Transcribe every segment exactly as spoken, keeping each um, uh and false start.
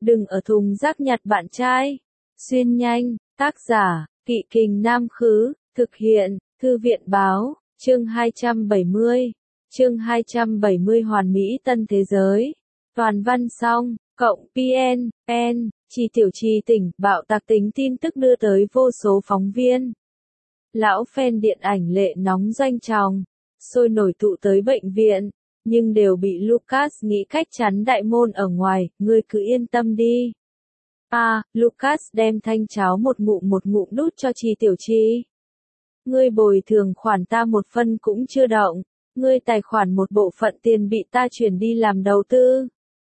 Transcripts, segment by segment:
đừng ở thùng rác nhặt bạn trai. Xuyên nhanh, tác giả, Kỵ Kình Nam Khứ, thực hiện, Thư viện Báo, chương hai trăm bảy mươi. Chương hai trăm bảy mươi Hoàn Mỹ Tân Thế Giới. Toàn văn xong, cộng pê en, N, Chi Tiểu Chi tỉnh, bạo tạc tính tin tức đưa tới vô số phóng viên. Lão fan điện ảnh lệ nóng doanh tròng, sôi nổi tụ tới bệnh viện, nhưng đều bị Lucas nghĩ cách chắn đại môn ở ngoài, ngươi cứ yên tâm đi. À, Lucas đem thanh cháo một ngụm một ngụm đút cho Chi Tiểu Chi. Ngươi bồi thường khoản ta một phân cũng chưa động, ngươi tài khoản một bộ phận tiền bị ta chuyển đi làm đầu tư.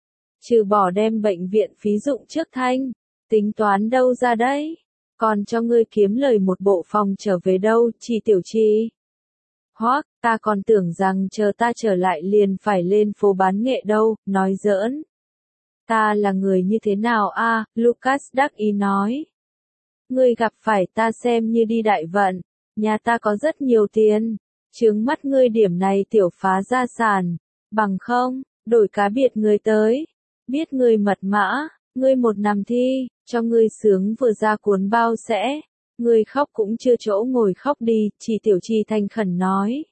Trừ bỏ đem bệnh viện phí dụng trước thanh, tính toán đâu ra đấy, còn cho ngươi kiếm lời một bộ phòng trở về đâu, Chi Tiểu Chi. Hoắc, ta còn tưởng rằng chờ ta trở lại liền phải lên phố bán nghệ đâu, nói giỡn. Ta là người như thế nào a? À, Lucas đắc ý nói. Ngươi gặp phải ta xem như đi đại vận, nhà ta có rất nhiều tiền, chướng mắt ngươi điểm này tiểu phá gia sản, bằng không, đổi cá biệt người tới, biết ngươi mật mã, ngươi một nằm thi, cho ngươi sướng vừa ra cuốn bao sẽ, ngươi khóc cũng chưa chỗ ngồi khóc đi, Chi Tiểu Chi thành khẩn nói.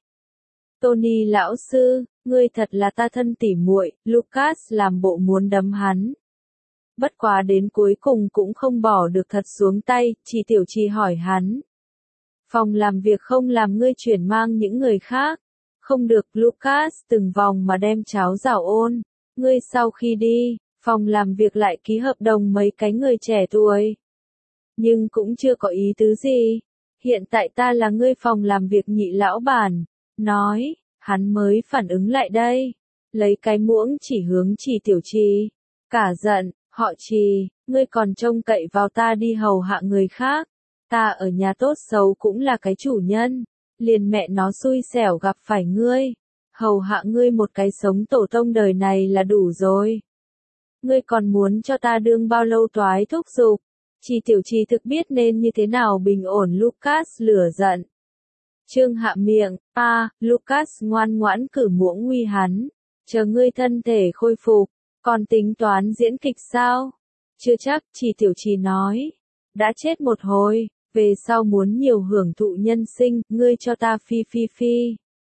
Tony lão sư, ngươi thật là ta thân tỉ muội, Lucas làm bộ muốn đấm hắn. Bất quá đến cuối cùng cũng không bỏ được thật xuống tay, Chi Tiểu Chi hỏi hắn. Phòng làm việc không làm ngươi chuyển mang những người khác. Không được, Lucas từng vòng mà đem cháo rảo ôn. Ngươi sau khi đi, phòng làm việc lại ký hợp đồng mấy cái người trẻ tuổi. Nhưng cũng chưa có ý tứ gì. Hiện tại ta là ngươi phòng làm việc nhị lão bản. Nói, hắn mới phản ứng lại đây. Lấy cái muỗng chỉ hướng Chi Tiểu Chi. Cả giận, họ Chi, ngươi còn trông cậy vào ta đi hầu hạ người khác. Ta ở nhà tốt xấu cũng là cái chủ nhân, liền mẹ nó xui xẻo gặp phải ngươi, hầu hạ ngươi một cái sống tổ tông đời này là đủ rồi. Ngươi còn muốn cho ta đương bao lâu toái thúc giục? Chi Tiểu Chi thực biết nên như thế nào bình ổn Lucas lửa giận. Trương hạ miệng, a, à, Lucas ngoan ngoãn cử muỗng uy hắn, chờ ngươi thân thể khôi phục, còn tính toán diễn kịch sao? Chưa chắc, Chi Tiểu Chi nói, đã chết một hồi. Về sau muốn nhiều hưởng thụ nhân sinh, ngươi cho ta phi phi phi.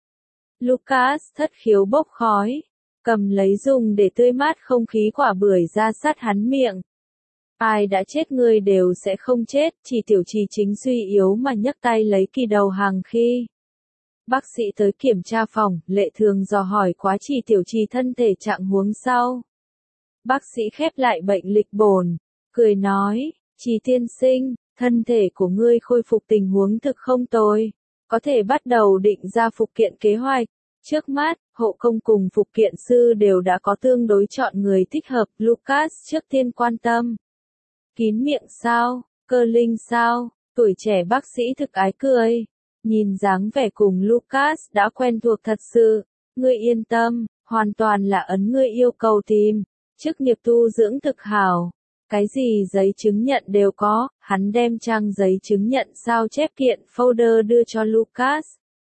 Lucas thất khiếu bốc khói, cầm lấy dùng để tươi mát không khí quả bưởi ra sát hắn miệng. Ai đã chết ngươi đều sẽ không chết, Chi Tiểu Chi chính suy yếu mà nhấc tay lấy kỳ đầu hàng khi. Bác sĩ tới kiểm tra phòng, lệ thường dò hỏi quá Chi Tiểu Chi thân thể trạng huống sau. Bác sĩ khép lại bệnh lịch bổn, cười nói, Chi tiên sinh, thân thể của ngươi khôi phục tình huống thực không tồi, có thể bắt đầu định ra phục kiện kế hoạch. Trước mắt, hộ công cùng phục kiện sư đều đã có tương đối chọn người thích hợp, Lucas trước tiên quan tâm. Kín miệng sao, cơ linh sao, tuổi trẻ bác sĩ thực ái cười, nhìn dáng vẻ cùng Lucas đã quen thuộc thật sự, ngươi yên tâm, hoàn toàn là ấn ngươi yêu cầu tìm, chức nghiệp tu dưỡng thực hảo. Cái gì giấy chứng nhận đều có, hắn đem trang giấy chứng nhận sao chép kiện folder đưa cho Lucas.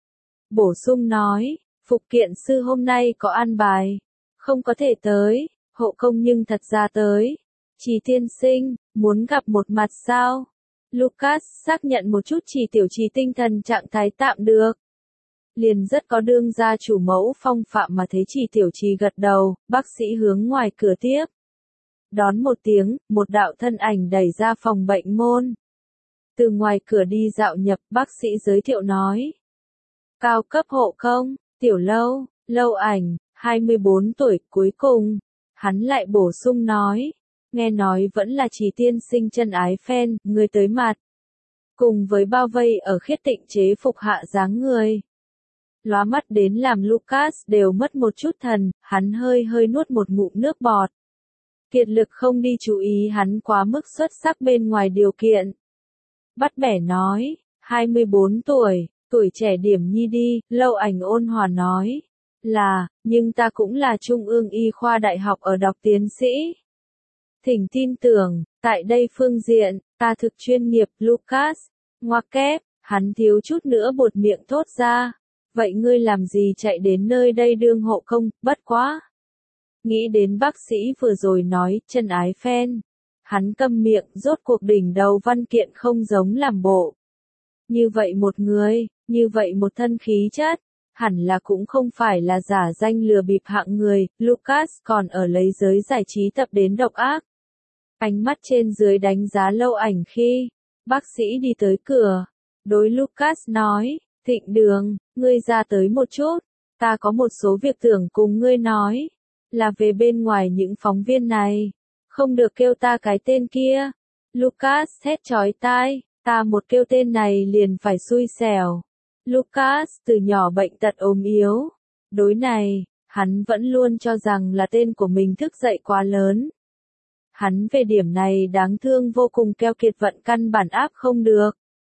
Bổ sung nói, phục kiện sư hôm nay có an bài, không có thể tới, hộ công nhưng thật ra tới. Chi tiên sinh, muốn gặp một mặt sao? Lucas xác nhận một chút Chi Tiểu Chi tinh thần trạng thái tạm được. Liền rất có đương gia chủ mẫu phong phạm mà thấy Chi Tiểu Chi gật đầu, bác sĩ hướng ngoài cửa tiếp. Đón một tiếng, một đạo thân ảnh đẩy ra phòng bệnh môn. Từ ngoài cửa đi dạo nhập, bác sĩ giới thiệu nói. Cao cấp hộ công, Tiểu Lâu, Lâu Ảnh, hai mươi bốn tuổi, cuối cùng. Hắn lại bổ sung nói. Nghe nói vẫn là Chi tiên sinh chân ái fan, người tới mặt. Cùng với bao vây ở khiết tịnh chế phục hạ dáng người. Lóa mắt đến làm Lucas đều mất một chút thần, hắn hơi hơi nuốt một ngụm nước bọt. Kiệt lực không đi chú ý hắn quá mức xuất sắc bên ngoài điều kiện. Bắt bẻ nói, hai mươi bốn tuổi, tuổi trẻ điểm nhi đi, Lâu Ảnh ôn hòa nói. Là, nhưng ta cũng là Trung ương Y khoa đại học ở đọc tiến sĩ. Thỉnh tin tưởng, tại đây phương diện, ta thực chuyên nghiệp, Lucas. Ngoặc kép, hắn thiếu chút nữa buột miệng thốt ra. Vậy ngươi làm gì chạy đến nơi đây đương hộ công, bất quá. Nghĩ đến bác sĩ vừa rồi nói, chân ái fan. Hắn câm miệng, rốt cuộc đỉnh đầu văn kiện không giống làm bộ. Như vậy một người, như vậy một thân khí chất, hẳn là cũng không phải là giả danh lừa bịp hạng người, Lucas còn ở lấy giới giải trí tập đến độc ác. Ánh mắt trên dưới đánh giá Lâu Ảnh khi, bác sĩ đi tới cửa, đối Lucas nói, Thịnh Đường, ngươi ra tới một chút, ta có một số việc tưởng cùng ngươi nói, là về bên ngoài những phóng viên này, không được kêu ta cái tên kia. Lucas thét chói tai, ta một kêu tên này liền phải xui xẻo. Lucas từ nhỏ bệnh tật ốm yếu, đối này, hắn vẫn luôn cho rằng là tên của mình thức dậy quá lớn. Hắn về điểm này đáng thương vô cùng, keo kiệt vận căn bản áp không được.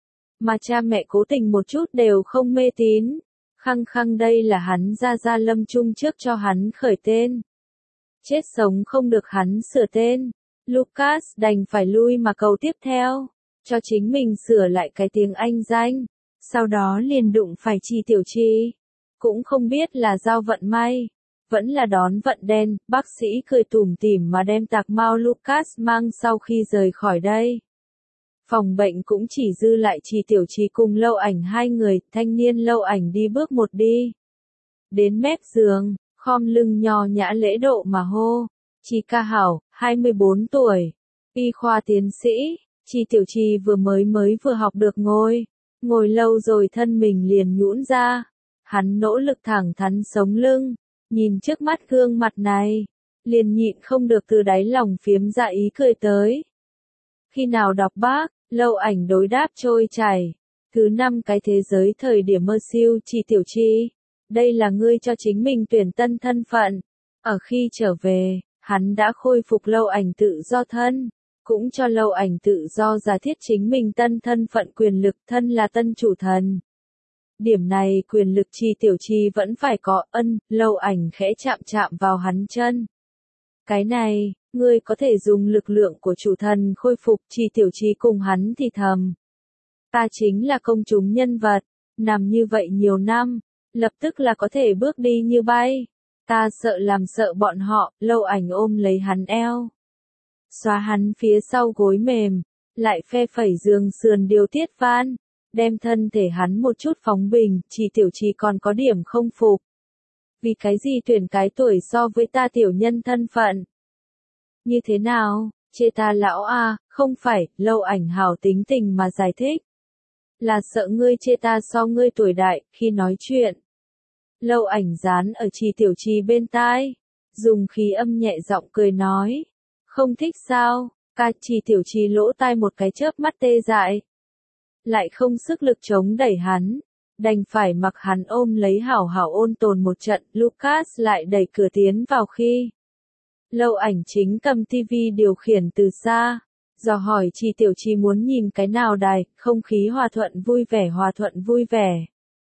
Mà cha mẹ cố tình một chút đều không mê tín, khăng khăng đây là hắn ra ra lâm chung trước cho hắn khởi tên. Chết sống không được hắn sửa tên, Lucas đành phải lui mà cầu tiếp theo, cho chính mình sửa lại cái tiếng Anh danh, sau đó liền đụng phải Trì Tiểu Trì. Cũng không biết là giao vận may, vẫn là đón vận đen, bác sĩ cười tủm tỉm mà đem tạc mau Lucas mang sau khi rời khỏi đây. Phòng bệnh cũng chỉ dư lại Trì Tiểu Trì cùng Lâu Ảnh hai người, thanh niên Lâu Ảnh đi bước một đi. Đến mép giường, khom lưng nho nhã lễ độ mà hô, Trì ca hảo, hai mươi bốn tuổi, y khoa tiến sĩ. Trì Tiểu Trì vừa mới mới vừa học được ngồi, ngồi lâu rồi thân mình liền nhũn ra. Hắn nỗ lực thẳng thắn sống lưng, nhìn trước mắt gương mặt này, liền nhịn không được từ đáy lòng phiếm ra ý cười tới. Khi nào đọc bác, Lâu Ảnh đối đáp trôi chảy. Thứ năm cái thế giới thời điểm mơ siêu. Trì Tiểu Trì, đây là ngươi cho chính mình tuyển tân thân phận. Ở khi trở về, hắn đã khôi phục Lâu Ảnh tự do thân, cũng cho Lâu Ảnh tự do giả thiết chính mình tân thân phận quyền lực, thân là tân chủ thần. Điểm này quyền lực Trì Tiểu Trì vẫn phải có. Ân, Lâu Ảnh khẽ chạm chạm vào hắn chân. Cái này, ngươi có thể dùng lực lượng của chủ thần khôi phục. Trì Tiểu Trì cùng hắn thì thầm. Ta chính là công chúng nhân vật, nằm như vậy nhiều năm, lập tức là có thể bước đi như bay. Ta sợ làm sợ bọn họ. Lâu Ảnh ôm lấy hắn eo, xoa hắn phía sau gối mềm, lại phe phẩy giường sườn điều tiết van, đem thân thể hắn một chút phóng bình. Trì Tiểu Trì còn có điểm không phục. Vì cái gì tuyển cái tuổi so với ta tiểu nhân thân phận? Như thế nào, chê ta lão à? Không phải, Lâu Ảnh hảo tính tình mà giải thích. Là sợ ngươi chê ta so ngươi tuổi đại, khi nói chuyện. Lâu Ảnh dán ở Trì Tiểu Trì bên tai, dùng khí âm nhẹ giọng cười nói. Không thích sao? Ca. Trì Tiểu Trì lỗ tai một cái chớp mắt tê dại. Lại không sức lực chống đẩy hắn, đành phải mặc hắn ôm lấy hảo hảo ôn tồn một trận. Lucas lại đẩy cửa tiến vào khi Lâu Ảnh chính cầm tivi điều khiển từ xa, dò hỏi Trì Tiểu Trì muốn nhìn cái nào đài. Không khí hòa thuận vui vẻ, hòa thuận vui vẻ.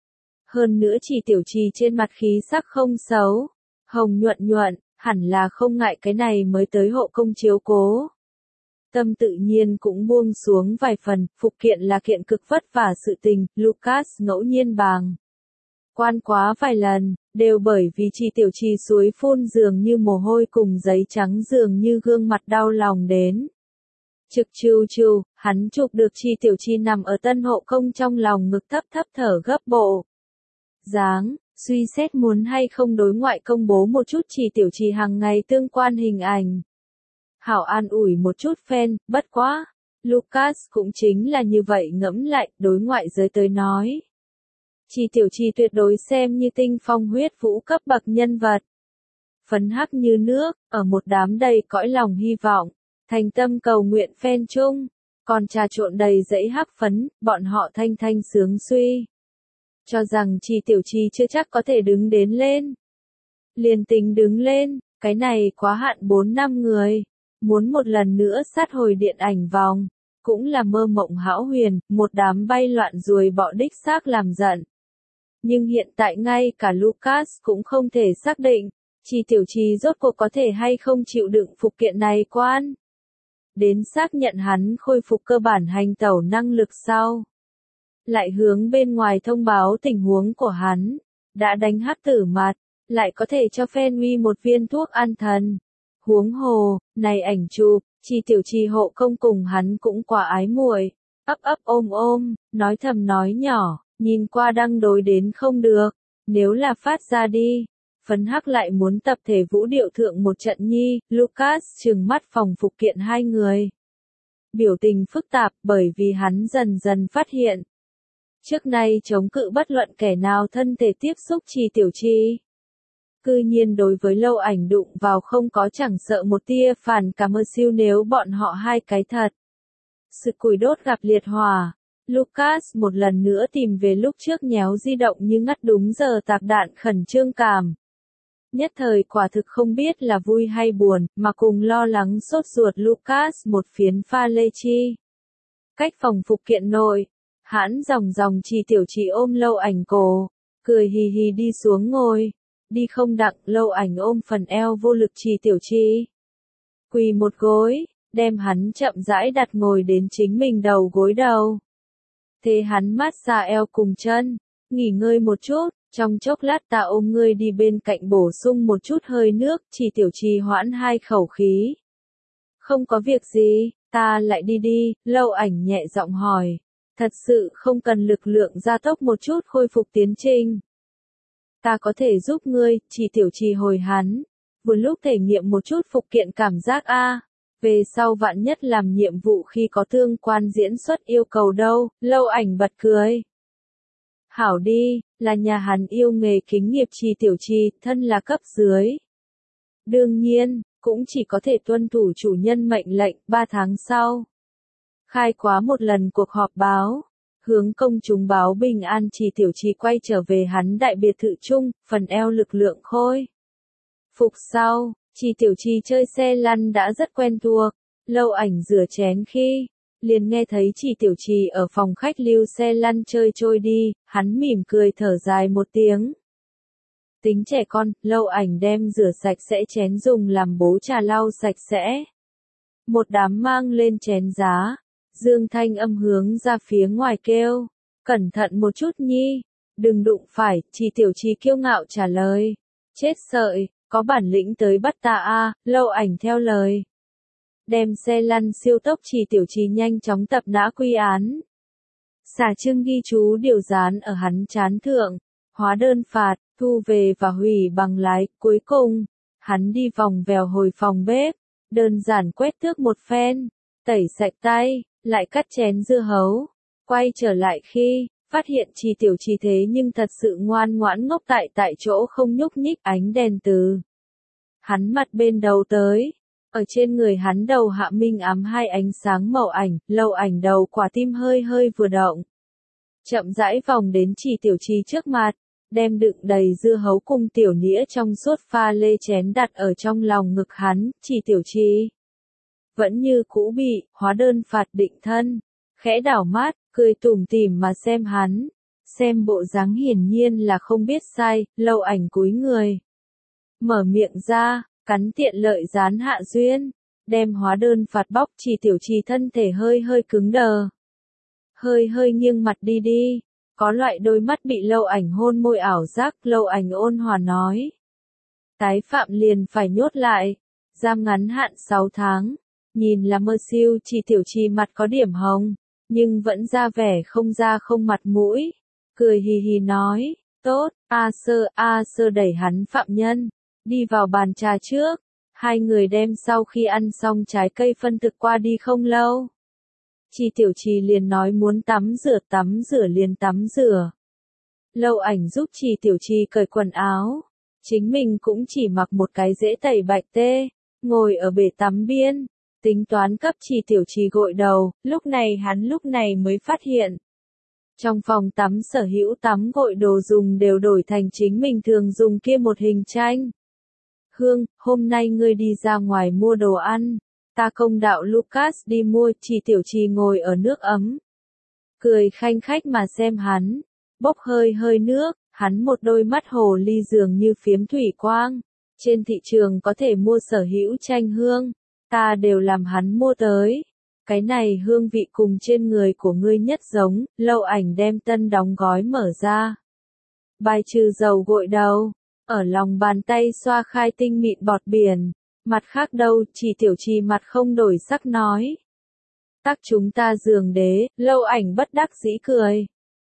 Hơn nữa Trì Tiểu Trì trên mặt khí sắc không xấu, hồng nhuận nhuận, hẳn là không ngại cái này mới tới hộ công chiếu cố. Tâm tự nhiên cũng buông xuống vài phần, phục kiện là kiện cực vất vả sự tình. Lucas ngẫu nhiên bàng quan quá vài lần, đều bởi vì Trì Tiểu Trì suối phun dường như mồ hôi cùng giấy trắng dường như gương mặt đau lòng đến. Trực trưu trưu, hắn chụp được Trì Tiểu Trì nằm ở tân hộ công trong lòng ngực thấp thấp thở gấp bộ dáng, suy xét muốn hay không đối ngoại công bố một chút Trì Tiểu Trì hàng ngày tương quan hình ảnh. Hảo an ủi một chút fan, bất quá. Lucas cũng chính là như vậy ngẫm lại, đối ngoại giới tới nói. Trì Tiểu Trì tuyệt đối xem như tinh phong huyết vũ cấp bậc nhân vật. Phấn hắc như nước, ở một đám đầy cõi lòng hy vọng, thành tâm cầu nguyện fan chung, còn trà trộn đầy dãy hắc phấn, bọn họ thanh thanh sướng suy. Cho rằng Trì Tiểu Trì chưa chắc có thể đứng đến lên. Liền tính đứng lên, cái này quá hạn bốn năm người. Muốn một lần nữa sát hồi điện ảnh vòng, cũng là mơ mộng hão huyền, một đám bay loạn ruồi bọ đích xác làm giận. Nhưng hiện tại ngay cả Lucas cũng không thể xác định, Trì Tiểu Trì rốt cuộc có thể hay không chịu đựng phục kiện này quan. Đến xác nhận hắn khôi phục cơ bản hành tẩu năng lực sau. Lại hướng bên ngoài thông báo tình huống của hắn, đã đánh hắc tử mặt, lại có thể cho Fenway một viên thuốc an thần. Huống hồ, này ảnh chụp, Chi Tiểu Chi hộ công cùng hắn cũng quá ái muội, ấp ấp ôm ôm, nói thầm nói nhỏ, nhìn qua đăng đối đến không được, nếu là phát ra đi. Phấn Hắc lại muốn tập thể vũ điệu thượng một trận nhi, Lucas trừng mắt phòng phục kiện hai người. Biểu tình phức tạp bởi vì hắn dần dần phát hiện. Trước nay chống cự bất luận kẻ nào thân thể tiếp xúc Chi Tiểu Chi. Cư nhiên đối với Lâu Ảnh đụng vào không có chẳng sợ một tia phản cảm ơ siêu nếu bọn họ hai cái thật. Sự củi đốt gặp liệt hỏa. Lucas một lần nữa tìm về lúc trước nhéo di động như ngắt đúng giờ tạc đạn khẩn trương cảm. Nhất thời quả thực không biết là vui hay buồn, mà cùng lo lắng sốt ruột Lucas một phiến pha lê chi. Cách phòng phục kiện nội, hãn dòng dòng Chi Tiểu Chi ôm Lâu Ảnh cổ, cười hì hì đi xuống ngồi, đi không đặng Lâu Ảnh ôm phần eo vô lực Chi Tiểu Chi. Quỳ một gối, đem hắn chậm rãi đặt ngồi đến chính mình đầu gối đầu. Thế hắn mát xa eo cùng chân, nghỉ ngơi một chút. Trong chốc lát ta ôm ngươi đi bên cạnh bổ sung một chút hơi nước, Chi Tiểu Chi hoãn hai khẩu khí. Không có việc gì, ta lại đi đi, Lâu Ảnh nhẹ giọng hỏi. Thật sự không cần lực lượng gia tốc một chút khôi phục tiến trình. Ta có thể giúp ngươi, Chi Tiểu Chi hồi hắn. Vừa lúc thể nghiệm một chút phục kiện cảm giác a. Về sau vạn nhất làm nhiệm vụ khi có tương quan diễn xuất yêu cầu đâu, Lâu Ảnh bật cười. Hảo đi, là nhà hắn yêu nghề kính nghiệp Chi Tiểu Chi, thân là cấp dưới. Đương nhiên, cũng chỉ có thể tuân thủ chủ nhân mệnh lệnh, ba tháng sau. Khai quá một lần cuộc họp báo, hướng công chúng báo bình an Chi Tiểu Chi quay trở về hắn đại biệt thự chung, phần eo lực lượng khôi. Phục sau, Chi Tiểu Chi chơi xe lăn đã rất quen thuộc, Lâu Ảnh rửa chén khi. Liền nghe thấy Chi Tiểu Chi ở phòng khách lưu xe lăn chơi trôi đi, hắn mỉm cười thở dài một tiếng. Tính trẻ con, Lâu Ảnh đem rửa sạch sẽ chén dùng làm bố trà lau sạch sẽ. Một đám mang lên chén giá, Dương thanh âm hướng ra phía ngoài kêu, cẩn thận một chút nhi, đừng đụng phải, Chi Tiểu Chi kiêu ngạo trả lời. Chết sợi, có bản lĩnh tới bắt ta a, Lâu Ảnh theo lời. Đem xe lăn siêu tốc Chi Tiểu Chi nhanh chóng tập nã quy án. Xả trưng ghi chú điều dán ở hắn chán thượng, hóa đơn phạt, thu về và hủy bằng lái, cuối cùng, hắn đi vòng vèo hồi phòng bếp, đơn giản quét tước một phen, tẩy sạch tay, lại cắt chén dưa hấu, quay trở lại khi, phát hiện Chi Tiểu Chi thế nhưng thật sự ngoan ngoãn ngốc tại tại chỗ không nhúc nhích ánh đèn từ. Hắn mặt bên đầu tới. Ở trên người hắn đầu hạ minh ám hai ánh sáng màu ảnh, Lâu Ảnh đầu quả tim hơi hơi vừa động. Chậm rãi vòng đến Chi Tiểu Chi trước mặt, đem đựng đầy dưa hấu cùng tiểu nĩa trong suốt pha lê chén đặt ở trong lòng ngực hắn, Chi Tiểu Chi. Vẫn như cũ bị, hóa đơn phạt định thân, khẽ đảo mắt, cười tủm tỉm mà xem hắn, xem bộ dáng hiển nhiên là không biết sai, Lâu Ảnh cúi người. Mở miệng ra. Cắn tiện lợi dán hạ duyên, đem hóa đơn phạt bóc Chi Tiểu Chi thân thể hơi hơi cứng đờ. Hơi hơi nghiêng mặt đi đi, có loại đôi mắt bị Lâu Ảnh hôn môi ảo giác, Lâu Ảnh ôn hòa nói. Tái phạm liền phải nhốt lại, giam ngắn hạn sáu tháng, nhìn là mơ siêu Chi Tiểu Chi mặt có điểm hồng, nhưng vẫn ra vẻ không da không mặt mũi, cười hì hì nói, tốt, A Sơ, A Sơ đẩy hắn phạm nhân. Đi vào bàn trà trước, hai người đem sau khi ăn xong trái cây phân thực qua đi không lâu. Chi Tiểu Chi liền nói muốn tắm rửa tắm rửa liền tắm rửa. Lâu Ảnh giúp Chi Tiểu Chi cởi quần áo, chính mình cũng chỉ mặc một cái dễ tẩy bạch tê, ngồi ở bể tắm biên, tính toán cấp Chi Tiểu Chi gội đầu, lúc này hắn lúc này mới phát hiện. Trong phòng tắm sở hữu tắm gội đồ dùng đều đổi thành chính mình thường dùng kia một hình tranh. Hương, hôm nay ngươi đi ra ngoài mua đồ ăn, ta công đạo Lucas đi mua, Chi Tiểu Chi ngồi ở nước ấm. Cười khanh khách mà xem hắn, bốc hơi hơi nước, hắn một đôi mắt hồ ly dường như phiếm thủy quang. Trên thị trường có thể mua sở hữu tranh hương, ta đều làm hắn mua tới. Cái này hương vị cùng trên người của ngươi nhất giống, Lâu Ảnh đem tân đóng gói mở ra. Bài trừ dầu gội đầu. ở lòng bàn tay xoa khai tinh mịn bọt biển. Mặt khác đâu, Trì Tiểu Trì mặt không đổi sắc nói. Tắc chúng ta giường đế, Lâu Ảnh bất đắc dĩ cười.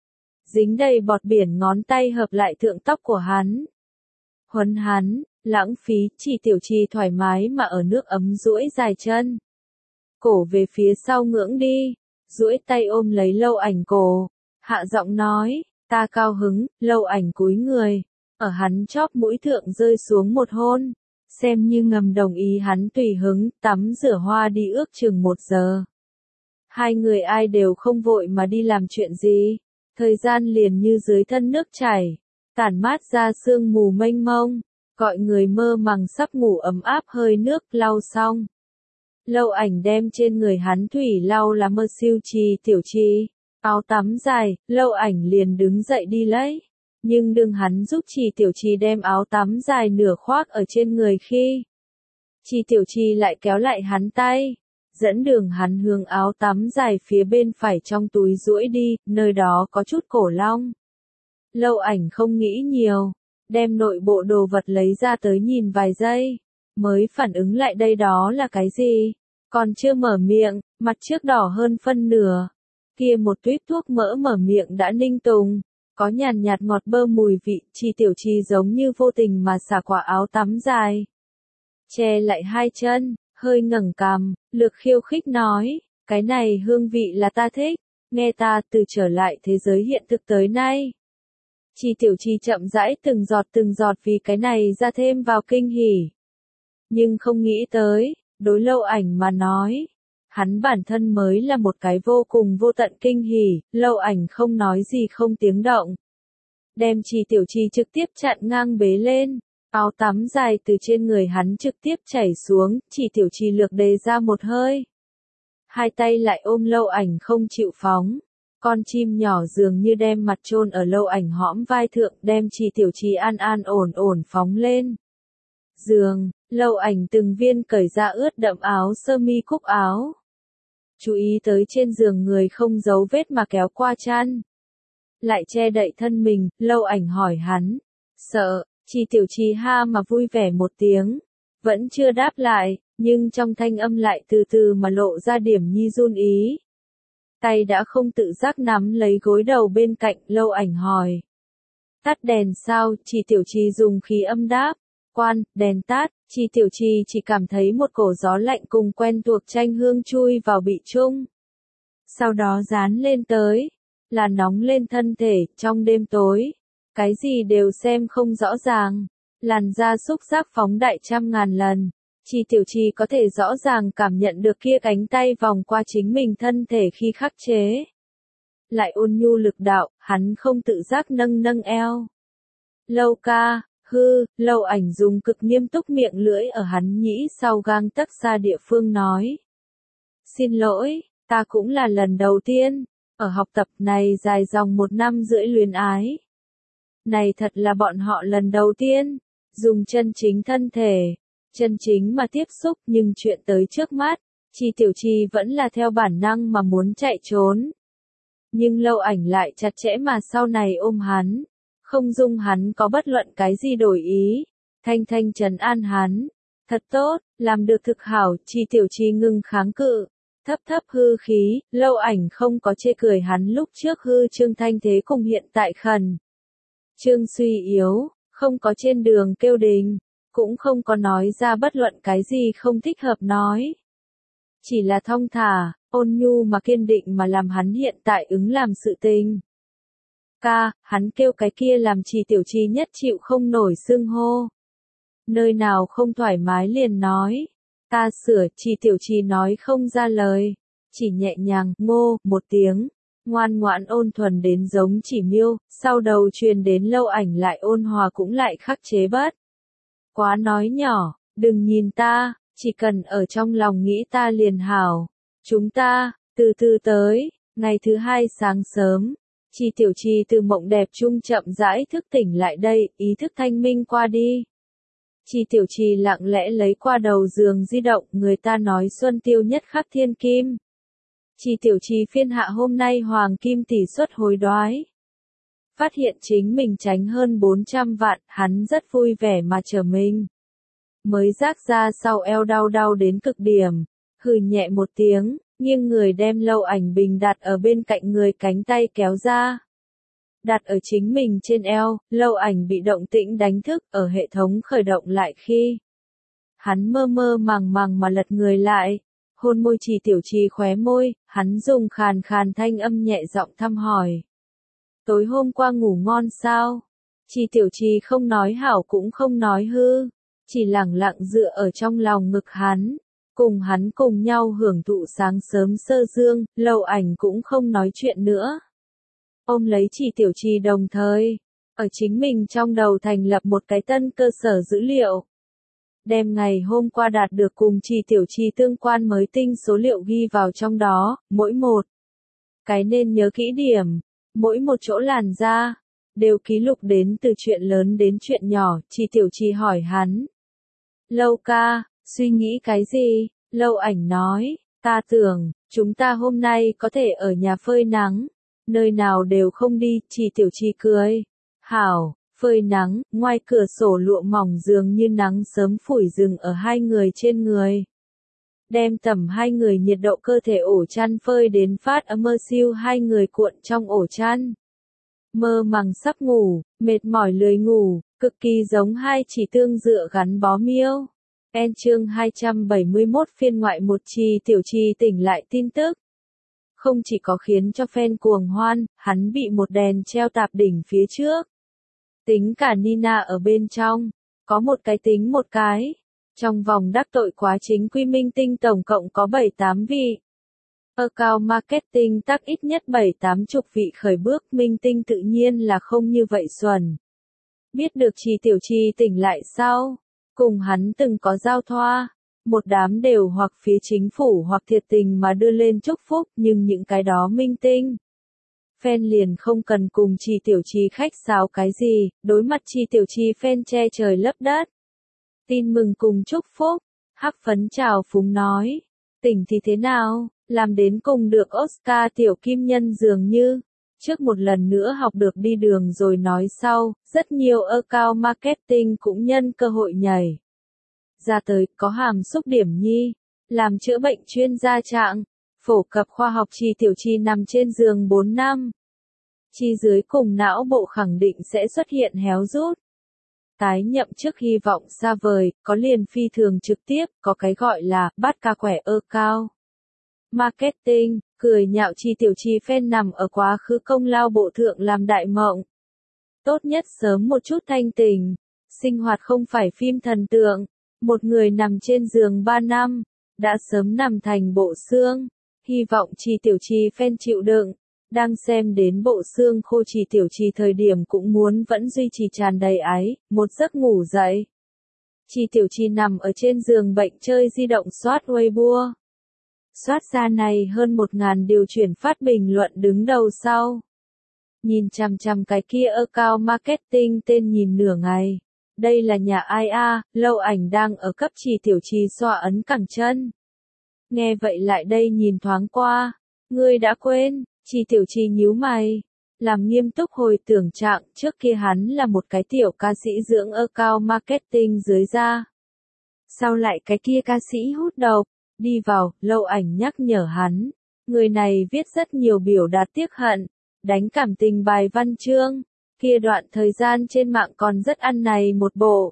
Dính đầy bọt biển ngón tay hợp lại thượng tóc của hắn. Huấn hắn, lãng phí, Trì Tiểu Trì thoải mái mà ở nước ấm duỗi dài chân. Cổ về phía sau ngưỡng đi, duỗi tay ôm lấy Lâu Ảnh cổ, hạ giọng nói, ta cao hứng, Lâu Ảnh cúi người, ở hắn chóp mũi thượng rơi xuống một hôn, xem như ngầm đồng ý hắn tùy hứng, tắm rửa hoa đi ước chừng một giờ. Hai người ai đều không vội mà đi làm chuyện gì, thời gian liền như dưới thân nước chảy, tản mát ra sương mù mênh mông, gọi người mơ màng sắp ngủ ấm áp hơi nước lau xong. Lâu Ảnh đem trên người hắn thủy lau là mơ siêu Trì Tiểu Trì, áo tắm dài, Lâu Ảnh liền đứng dậy đi lấy. Nhưng đừng hắn giúp Trì Tiểu Trì đem áo tắm dài nửa khoác ở trên người khi. Trì Tiểu Trì lại kéo lại hắn tay, dẫn đường hắn hướng áo tắm dài phía bên phải trong túi duỗi đi, nơi đó có chút cổ long. Lâu Ảnh không nghĩ nhiều, đem nội bộ đồ vật lấy ra tới nhìn vài giây, mới phản ứng lại đây đó là cái gì, còn chưa mở miệng, mặt trước đỏ hơn phân nửa. Kia một tuýp thuốc mỡ mở miệng đã ninh tùng, có nhàn nhạt ngọt bơ mùi vị, Trì Tiểu Trì giống như vô tình mà xả quả áo tắm dài. Che lại hai chân, hơi ngẩng cằm, lược khiêu khích nói, cái này hương vị là ta thích, nghe ta từ trở lại thế giới hiện thực tới nay. Trì Tiểu Trì chậm rãi từng giọt từng giọt vì cái này ra thêm vào kinh hỉ. Nhưng không nghĩ tới, đối Lâu Ảnh mà nói, hắn bản thân mới là một cái vô cùng vô tận kinh hỉ, Lâu Ảnh không nói gì không tiếng động. Đem Trì Tiểu Trì trực tiếp chặn ngang bế lên, áo tắm dài từ trên người hắn trực tiếp chảy xuống, Trì Tiểu Trì lược đề ra một hơi. Hai tay lại ôm Lâu Ảnh không chịu phóng, con chim nhỏ dường như đem mặt chôn ở Lâu Ảnh hõm vai thượng đem Trì Tiểu Trì an an ổn ổn phóng lên. Giường, Lâu Ảnh từng viên cởi ra ướt đậm áo sơ mi cúc áo. Chú ý tới trên giường người không giấu vết mà kéo qua chăn. Lại che đậy thân mình, Lâu Ảnh hỏi hắn. Sợ, Trì Tiểu Trì ha mà vui vẻ một tiếng. Vẫn chưa đáp lại, nhưng trong thanh âm lại từ từ mà lộ ra điểm nhi run ý. Tay đã không tự giác nắm lấy gối đầu bên cạnh, Lâu Ảnh hỏi. Tắt đèn sao, Trì Tiểu Trì dùng khí âm đáp. Quan, đèn tắt, Trì Tiểu Trì chỉ cảm thấy một cổ gió lạnh cùng quen thuộc chanh hương chui vào bị trung. Sau đó dán lên tới, là nóng lên thân thể, trong đêm tối. Cái gì đều xem không rõ ràng, làn da xúc giác phóng đại trăm ngàn lần. Trì Tiểu Trì có thể rõ ràng cảm nhận được kia cánh tay vòng qua chính mình thân thể khi khắc chế. Lại ôn nhu lực đạo, hắn không tự giác nâng nâng eo. Lâu ca. Hư, Lâu Ảnh dùng cực nghiêm túc miệng lưỡi ở hắn nhĩ sau gang tấc xa địa phương nói. Xin lỗi, ta cũng là lần đầu tiên, ở học tập này dài dòng một năm rưỡi luyến ái. Này thật là bọn họ lần đầu tiên, dùng chân chính thân thể, chân chính mà tiếp xúc nhưng chuyện tới trước mắt, Trì Tiểu Trì vẫn là theo bản năng mà muốn chạy trốn. Nhưng Lâu Ảnh lại chặt chẽ mà sau này ôm hắn. Không dung hắn có bất luận cái gì đổi ý, thanh thanh trấn an hắn. Thật tốt, làm được thực hảo, Trì Tiểu Trì ngừng kháng cự, thấp thấp hư khí, Lâu Ảnh không có chê cười hắn lúc trước hư trương thanh thế cùng hiện tại khẩn. Trương suy yếu, không có trên đường kêu đình, cũng không có nói ra bất luận cái gì không thích hợp nói. Chỉ là thong thả, ôn nhu mà kiên định mà làm hắn hiện tại ứng làm sự tình. Ca, hắn kêu cái kia làm Trì Tiểu Trì nhất chịu không nổi xưng hô. Nơi nào không thoải mái liền nói. Ta sửa, Trì Tiểu Trì nói không ra lời. Chỉ nhẹ nhàng, ngô, một tiếng. Ngoan ngoãn ôn thuần đến giống chỉ miêu, sau đầu truyền đến Lâu Ảnh lại ôn hòa cũng lại khắc chế bớt. Quá nói nhỏ, đừng nhìn ta, chỉ cần ở trong lòng nghĩ ta liền hảo. Chúng ta, từ từ tới, ngày thứ hai sáng sớm. Trì Tiểu Trì từ mộng đẹp chung chậm rãi thức tỉnh lại đây, ý thức thanh minh qua đi. Trì Tiểu Trì lặng lẽ lấy qua đầu giường di động, người ta nói xuân tiêu nhất khắc thiên kim. Trì Tiểu Trì phiên hạ hôm nay hoàng kim tỷ suất hối đoái. Phát hiện chính mình tránh hơn bốn trăm vạn, hắn rất vui vẻ mà chờ mình. Mới rác ra sau eo đau đau đến cực điểm, hừ nhẹ một tiếng, nghiêng người đem Lâu Ảnh bình đặt ở bên cạnh người, cánh tay kéo ra. Đặt ở chính mình trên eo, Lâu Ảnh bị động tĩnh đánh thức, ở hệ thống khởi động lại khi. Hắn mơ mơ màng màng mà lật người lại, hôn môi Trì Tiểu Trì khóe môi, hắn dùng khàn khàn thanh âm nhẹ giọng thăm hỏi. Tối hôm qua ngủ ngon sao? Trì Tiểu Trì không nói hảo cũng không nói hư, chỉ lẳng lặng dựa ở trong lòng ngực hắn, cùng hắn cùng nhau hưởng thụ sáng sớm sơ dương. Lâu Ảnh cũng không nói chuyện nữa. Ôm lấy Trì Tiểu Trì đồng thời, ở chính mình trong đầu thành lập một cái tân cơ sở dữ liệu. Đem ngày hôm qua đạt được cùng Trì Tiểu Trì tương quan mới tinh số liệu ghi vào trong đó, mỗi một cái nên nhớ kỹ điểm, mỗi một chỗ làn da, đều ký lục đến từ chuyện lớn đến chuyện nhỏ. Trì Tiểu Trì hỏi hắn. Lâu ca, suy nghĩ cái gì? Lâu Ảnh nói, ta tưởng, chúng ta hôm nay có thể ở nhà phơi nắng, nơi nào đều không đi. Trì Tiểu Trì cười. Hảo, phơi nắng, ngoài cửa sổ lụa mỏng dường như nắng sớm phủi rừng ở hai người trên người. Đem tầm hai người nhiệt độ cơ thể ổ chăn phơi đến phát ấm, mơ siêu hai người cuộn trong ổ chăn. Mơ màng sắp ngủ, mệt mỏi lười ngủ, cực kỳ giống hai chỉ tương dựa gắn bó miêu. En chương hai trăm bảy mươi mốt phiên ngoại một. Trì Tiểu Trì tỉnh lại tin tức. Không chỉ có khiến cho fan cuồng hoan, hắn bị một đèn treo tạp đỉnh phía trước. Tính cả Nina ở bên trong, có một cái tính một cái. Trong vòng đắc tội quá chính quy minh tinh tổng cộng có bảy tám vị. Account marketing tắc ít nhất bảy tám chục vị khởi bước, minh tinh tự nhiên là không như vậy xuẩn. Biết được Trì Tiểu Trì tỉnh lại sau, cùng hắn từng có giao thoa, một đám đều hoặc phía chính phủ hoặc thiệt tình mà đưa lên chúc phúc, nhưng những cái đó minh tinh. Fan liền không cần cùng Trì Tiểu Trì khách sáo cái gì, đối mặt Trì Tiểu Trì fan che trời lấp đất. Tin mừng cùng chúc phúc, hắc phấn chào phúng nói, tỉnh thì thế nào, làm đến cùng được Oscar tiểu kim nhân dường như, trước một lần nữa học được đi đường rồi nói sau, rất nhiều account marketing cũng nhân cơ hội nhảy ra tới, có hàm xúc điểm nhi, làm chữa bệnh chuyên gia trạng, phổ cập khoa học. Trì Tiểu Trì nằm trên giường bốn năm. Chi dưới cùng não bộ khẳng định sẽ xuất hiện héo rút. Tái nhậm chức hy vọng xa vời, có liền phi thường trực tiếp, có cái gọi là bắt ca quẻ ơ cao. Marketing, cười nhạo Trì Tiểu Trì fan nằm ở quá khứ công lao bộ thượng làm đại mộng. Tốt nhất sớm một chút thanh tình, sinh hoạt không phải phim thần tượng, một người nằm trên giường ba năm, đã sớm nằm thành bộ xương, hy vọng Trì Tiểu Trì fan chịu đựng. Đang xem đến bộ xương khô Trì Tiểu Trì thời điểm cũng muốn vẫn duy trì tràn đầy ái, một giấc ngủ dậy. Trì Tiểu Trì nằm ở trên giường bệnh chơi di động soát Weibo. Soát ra này hơn một ngàn điều chuyển phát bình luận đứng đầu sau. Nhìn chằm chằm cái kia account marketing tên nhìn nửa ngày. Đây là nhà ai a? Lâu Ảnh đang ở cấp Trì Tiểu Trì xoa ấn cẳng chân. Nghe vậy lại đây nhìn thoáng qua. Ngươi đã quên. Trì Tiểu Trì nhíu mày, làm nghiêm túc hồi tưởng trạng, trước kia hắn là một cái tiểu ca sĩ dưỡng account marketing dưới da. Sau lại cái kia ca sĩ hút độc, đi vào, Lâu Ảnh nhắc nhở hắn, người này viết rất nhiều biểu đạt tiếc hận, đánh cảm tình bài văn chương, kia đoạn thời gian trên mạng còn rất ăn này một bộ.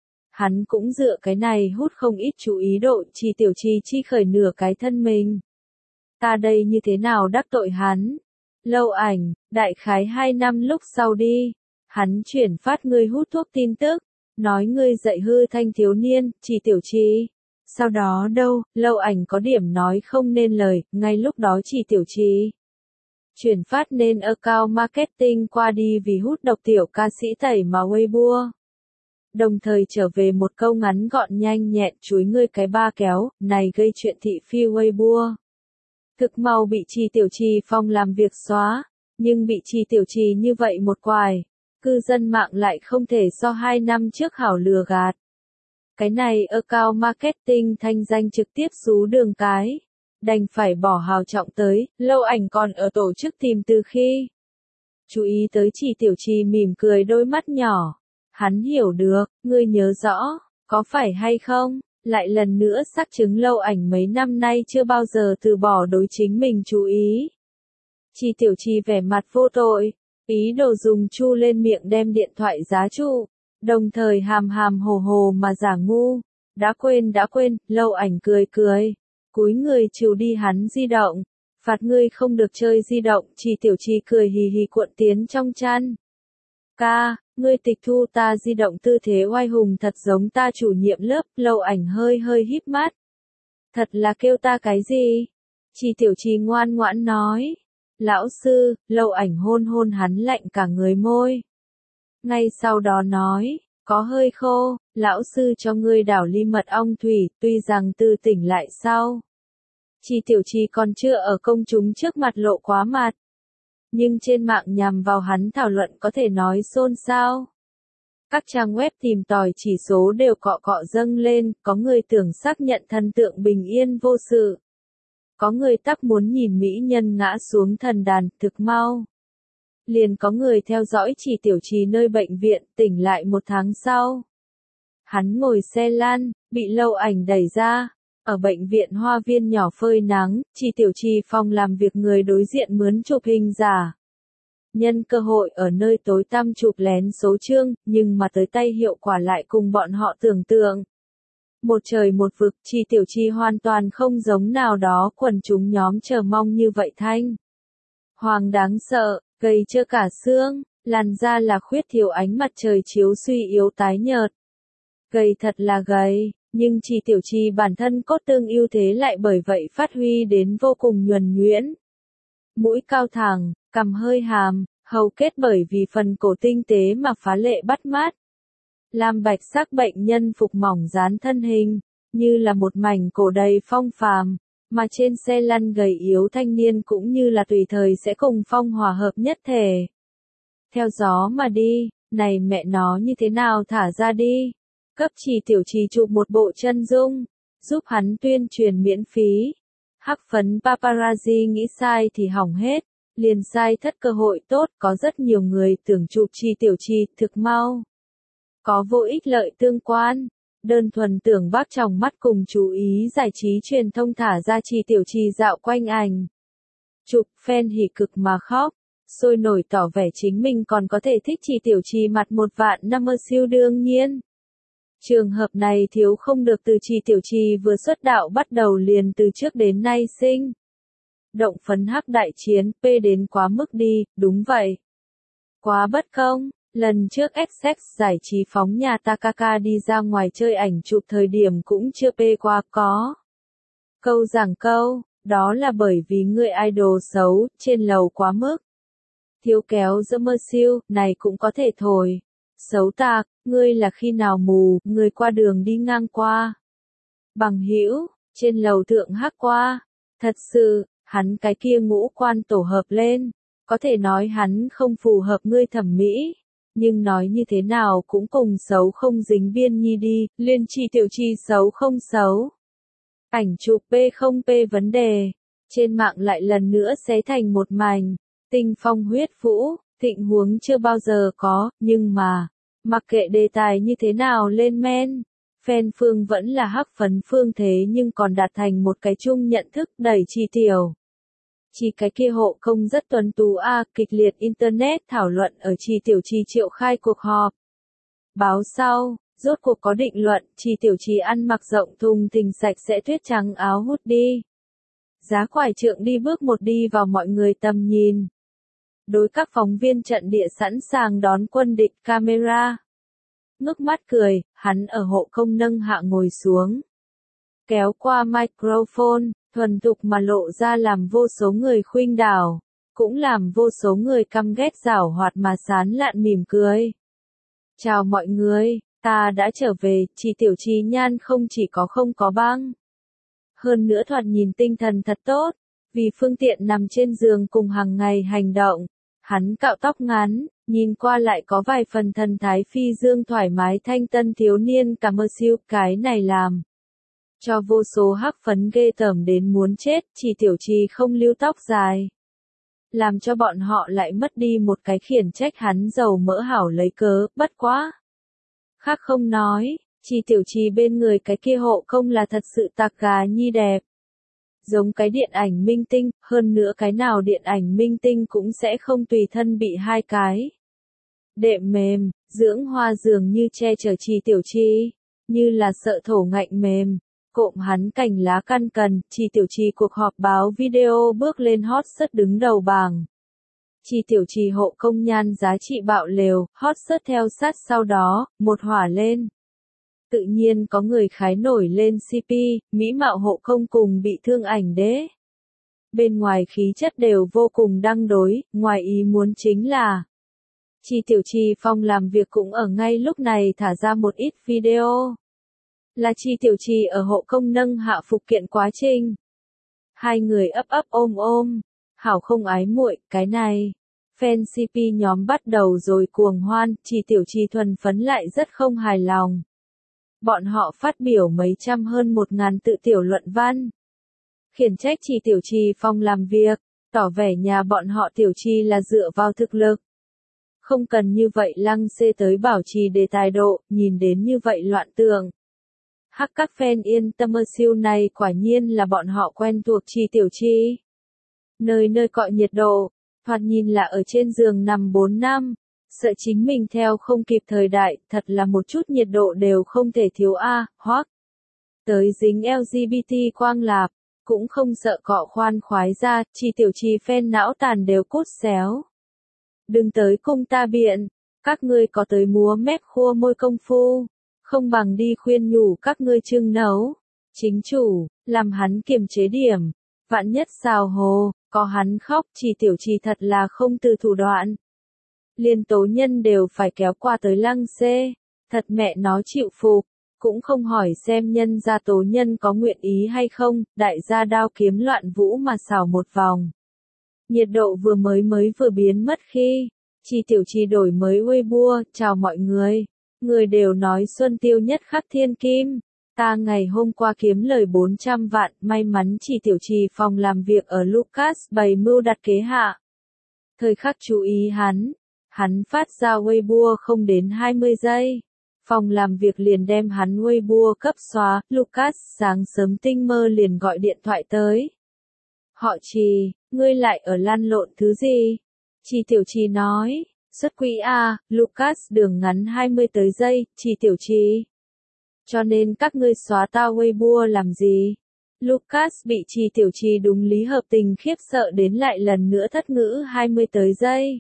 Hắn cũng dựa cái này hút không ít chú ý độ. Trì Tiểu Trì chi khởi nửa cái thân mình. Ta đây như thế nào đắc tội hắn? Lâu Ảnh, đại khái hai năm lúc sau đi, hắn chuyển phát ngươi hút thuốc tin tức, nói ngươi dạy hư thanh thiếu niên. Trì Tiểu Trì. Sau đó đâu, Lâu Ảnh có điểm nói không nên lời, ngay lúc đó Trì Tiểu Trì chuyển phát nên account marketing qua đi vì hút độc tiểu ca sĩ tẩy mà Weibo. Đồng thời trở về một câu ngắn gọn nhanh nhẹn, chúi ngươi cái ba kéo, này gây chuyện thị phi Weibo. Thực mau bị Trì Tiểu Trì phòng làm việc xóa, nhưng bị Trì Tiểu Trì như vậy một quài, cư dân mạng lại không thể so hai năm trước hảo lừa gạt. Cái này account marketing thanh danh trực tiếp xú đường cái, đành phải bỏ hào trọng tới. Lâu Ảnh còn ở tổ chức tìm từ khi Chú ý tới Trì Tiểu Trì mỉm cười đôi mắt nhỏ. Hắn hiểu được, ngươi nhớ rõ, có phải hay không? Lại lần nữa xác chứng Lâu Ảnh mấy năm nay chưa bao giờ từ bỏ đối chính mình chú ý. Trì Tiểu Trì vẻ mặt vô tội, ý đồ dùng chu lên miệng đem điện thoại giá trụ, đồng thời hàm hàm hồ hồ mà giả ngu. Đã quên đã quên, Lâu Ảnh cười cười, cúi người trừ đi hắn di động, phạt ngươi không được chơi di động. Trì Tiểu Trì cười hì hì cuộn tiến trong chăn. Ca, ngươi tịch thu ta di động tư thế oai hùng thật giống ta chủ nhiệm lớp. Lâu Ảnh hơi hơi híp mắt. Thật là kêu ta cái gì? Trì Tiểu Trì ngoan ngoãn nói. Lão sư. Lâu Ảnh hôn hôn hắn lạnh cả người môi. Ngay sau đó nói, có hơi khô, lão sư cho ngươi đảo ly mật ong thủy, tuy rằng từ tỉnh lại sau. Trì Tiểu Trì còn chưa ở công chúng trước mặt lộ quá mặt. Nhưng trên mạng nhằm vào hắn thảo luận có thể nói xôn xao. Các trang web tìm tòi chỉ số đều cọ cọ dâng lên, có người tưởng xác nhận thần tượng bình yên vô sự. Có người tắc muốn nhìn mỹ nhân ngã xuống thần đàn, thực mau. Liền có người theo dõi Trì Tiểu Trì nơi bệnh viện, tỉnh lại một tháng sau. Hắn ngồi xe lăn, bị Lâu Ảnh đẩy ra. Ở bệnh viện Hoa Viên nhỏ phơi nắng, Trì Tiểu Trì phòng làm việc người đối diện mướn chụp hình giả. Nhân cơ hội ở nơi tối tăm chụp lén số chương, nhưng mà tới tay hiệu quả lại cùng bọn họ tưởng tượng. Một trời một vực. Trì Tiểu Trì hoàn toàn không giống nào đó quần chúng nhóm chờ mong như vậy thanh. Hoàng đáng sợ, gầy trơ cả xương, làn da là khuyết thiếu ánh mặt trời chiếu suy yếu tái nhợt. Gầy thật là gầy. Nhưng Trì Tiểu Trì bản thân cốt tương ưu thế lại bởi vậy phát huy đến vô cùng nhuần nhuyễn. Mũi cao thẳng, cằm hơi hàm, hầu kết bởi vì phần cổ tinh tế mà phá lệ bắt mắt. Lam bạch sắc bệnh nhân phục mỏng dán thân hình, như là một mảnh cổ đầy phong phàm, mà trên xe lăn gầy yếu thanh niên cũng như là tùy thời sẽ cùng phong hòa hợp nhất thể. Theo gió mà đi, này mẹ nó như thế nào thả ra đi. Cấp Trì Tiểu Trì chụp một bộ chân dung, giúp hắn tuyên truyền miễn phí. Hắc phấn paparazzi nghĩ sai thì hỏng hết, liền sai thất cơ hội tốt, có rất nhiều người tưởng chụp Trì Tiểu Trì, thực mau. Có vô ích lợi tương quan, đơn thuần tưởng bác trong mắt cùng chú ý giải trí truyền thông thả ra Trì Tiểu Trì dạo quanh ảnh. Chụp fan hỉ cực mà khóc, sôi nổi tỏ vẻ chính mình còn có thể thích Trì Tiểu Trì mặt một vạn năm ơ siêu đương nhiên. Trường hợp này thiếu không được từ Trì Tiểu Trì vừa xuất đạo bắt đầu liền từ trước đến nay sinh. Động phấn hắc đại chiến, P đến quá mức đi, đúng vậy. Quá bất công, lần trước ích ích giải trí phóng nhà Takaka đi ra ngoài chơi ảnh chụp thời điểm cũng chưa P qua có. Câu giảng câu, đó là bởi vì người idol xấu, trên lầu quá mức. Thiếu kéo giữa mơ siêu, này cũng có thể thổi. Xấu tạc, ngươi là khi nào mù, người qua đường đi ngang qua. Bằng hữu, trên lầu thượng hắc qua. Thật sự, hắn cái kia ngũ quan tổ hợp lên. Có thể nói hắn không phù hợp ngươi thẩm mỹ. Nhưng nói như thế nào cũng cùng xấu không dính biên nhi đi, liên Trì Tiểu Trì xấu không xấu. Ảnh chụp P không P vấn đề. Trên mạng lại lần nữa xé thành một mảnh. Tinh phong huyết vũ, thịnh huống chưa bao giờ có, nhưng mà, mặc kệ đề tài như thế nào lên men, fan phương vẫn là hắc phấn phương thế nhưng còn đạt thành một cái chung nhận thức đẩy Trì Tiểu. Chỉ cái kia hộ công rất tuấn tú a à, kịch liệt internet thảo luận ở Trì Tiểu Trì triệu khai cuộc họp. Báo sau, rốt cuộc có định luận, Trì Tiểu Trì ăn mặc rộng thùng thình sạch sẽ tuyết trắng áo hút đi. Giá quải trượng đi bước một đi vào mọi người tầm nhìn. Đối các phóng viên trận địa sẵn sàng đón quân địch camera. Ngước mắt cười, hắn ở hộ công nâng hạ ngồi xuống. Kéo qua microphone, thuần thục mà lộ ra làm vô số người khuynh đảo, cũng làm vô số người căm ghét giảo hoạt mà sán lạn mỉm cười. Chào mọi người, ta đã trở về. Trì Tiểu Trì nhan không chỉ có không có băng. Hơn nữa thoạt nhìn tinh thần thật tốt, vì phương tiện nằm trên giường cùng hàng ngày hành động. Hắn cạo tóc ngắn, nhìn qua lại có vài phần thần thái phi dương thoải mái thanh tân thiếu niên cả mơ siêu, cái này làm. Cho vô số hắc phấn ghê tởm đến muốn chết, Trì Tiểu Trì không lưu tóc dài. làm cho bọn họ lại mất đi một cái khiển trách hắn dầu mỡ hảo lấy cớ, bất quá. Khác không nói, Chi Tiểu Trì bên người cái kia hộ công là thật sự tạc gà nhi đẹp. Giống cái điện ảnh minh tinh, hơn nữa cái nào điện ảnh minh tinh cũng sẽ không tùy thân bị hai cái. Đệm mềm, dưỡng hoa dường như che chở Chi Tiểu Trì, như là sợ thổ ngạnh mềm. Cộm hắn cành lá căn cần, Chi Tiểu Trì cuộc họp báo video bước lên hot search đứng đầu bảng. Chi Tiểu Trì hộ công nhan giá trị bạo lều, hot search theo sát sau đó, một hỏa lên. Tự nhiên có người khái nổi lên xê pê, mỹ mạo hộ công cùng bị thương ảnh đế. Bên ngoài khí chất đều vô cùng đăng đối, ngoài ý muốn chính là Chi Tiểu Trì phòng làm việc cũng ở ngay lúc này thả ra một ít video. Là Chi Tiểu Trì ở hộ công nâng hạ phục kiện quá trình. Hai người ấp ấp ôm ôm, hảo không ái muội, cái này. Fan xê pê nhóm bắt đầu rồi cuồng hoan, Chi Tiểu Trì thuần phấn lại rất không hài lòng. Bọn họ phát biểu mấy trăm hơn một ngàn tự tiểu luận văn. Khiển trách Chi Tiểu Trì phòng làm việc, tỏ vẻ nhà bọn họ Tiểu Trì là dựa vào thực lực. Không cần như vậy lăng xê tới bảo trì đề tài độ, nhìn đến như vậy loạn tượng. Hắc các fan yên tâm ơ siêu này quả nhiên là bọn họ quen thuộc Chi Tiểu Trì. Nơi nơi cọ nhiệt độ, thoạt nhìn là ở trên giường nằm bốn năm, sợ chính mình theo không kịp thời đại, thật là một chút nhiệt độ đều không thể thiếu a, hoắc. Tới dính lờ giê bê tê quang lạp, cũng không sợ cọ khoan khoái ra, Chi Tiểu Trì fan não tàn đều cốt xéo. Đừng tới cung ta biện, các ngươi có tới múa mép khua môi công phu, không bằng đi khuyên nhủ các ngươi trưng nấu. Chính chủ, làm hắn kiềm chế điểm, vạn nhất xào hồ, có hắn khóc, Chi Tiểu Trì thật là không từ thủ đoạn. Liên tố nhân đều phải kéo qua tới lăng xê, thật mẹ nó chịu phục, cũng không hỏi xem nhân gia tố nhân có nguyện ý hay không, đại gia đao kiếm loạn vũ mà xào một vòng. Nhiệt độ vừa mới mới vừa biến mất khi, Chi Tiểu Trì đổi mới Weibo, chào mọi người, người đều nói xuân tiêu nhất khắc thiên kim, ta ngày hôm qua kiếm lời bốn trăm vạn, may mắn Chi Tiểu Trì phòng làm việc ở Lucas bày mưu đặt kế hạ. Thời khắc chú ý hắn, hắn phát ra Weibo không đến hai mươi giây. Phòng làm việc liền đem hắn Weibo cấp xóa, Lucas sáng sớm tinh mơ liền gọi điện thoại tới. Họ Chi, ngươi lại ở lăn lộn thứ gì? Chi Tiểu Trì nói, xuất quỹ a, Lucas đường ngắn hai mươi tới giây, Chi Tiểu Trì. Cho nên các ngươi xóa tao Weibo làm gì? Lucas bị Chi Tiểu Trì đúng lý hợp tình khiếp sợ đến lại lần nữa thất ngữ hai mươi tới giây.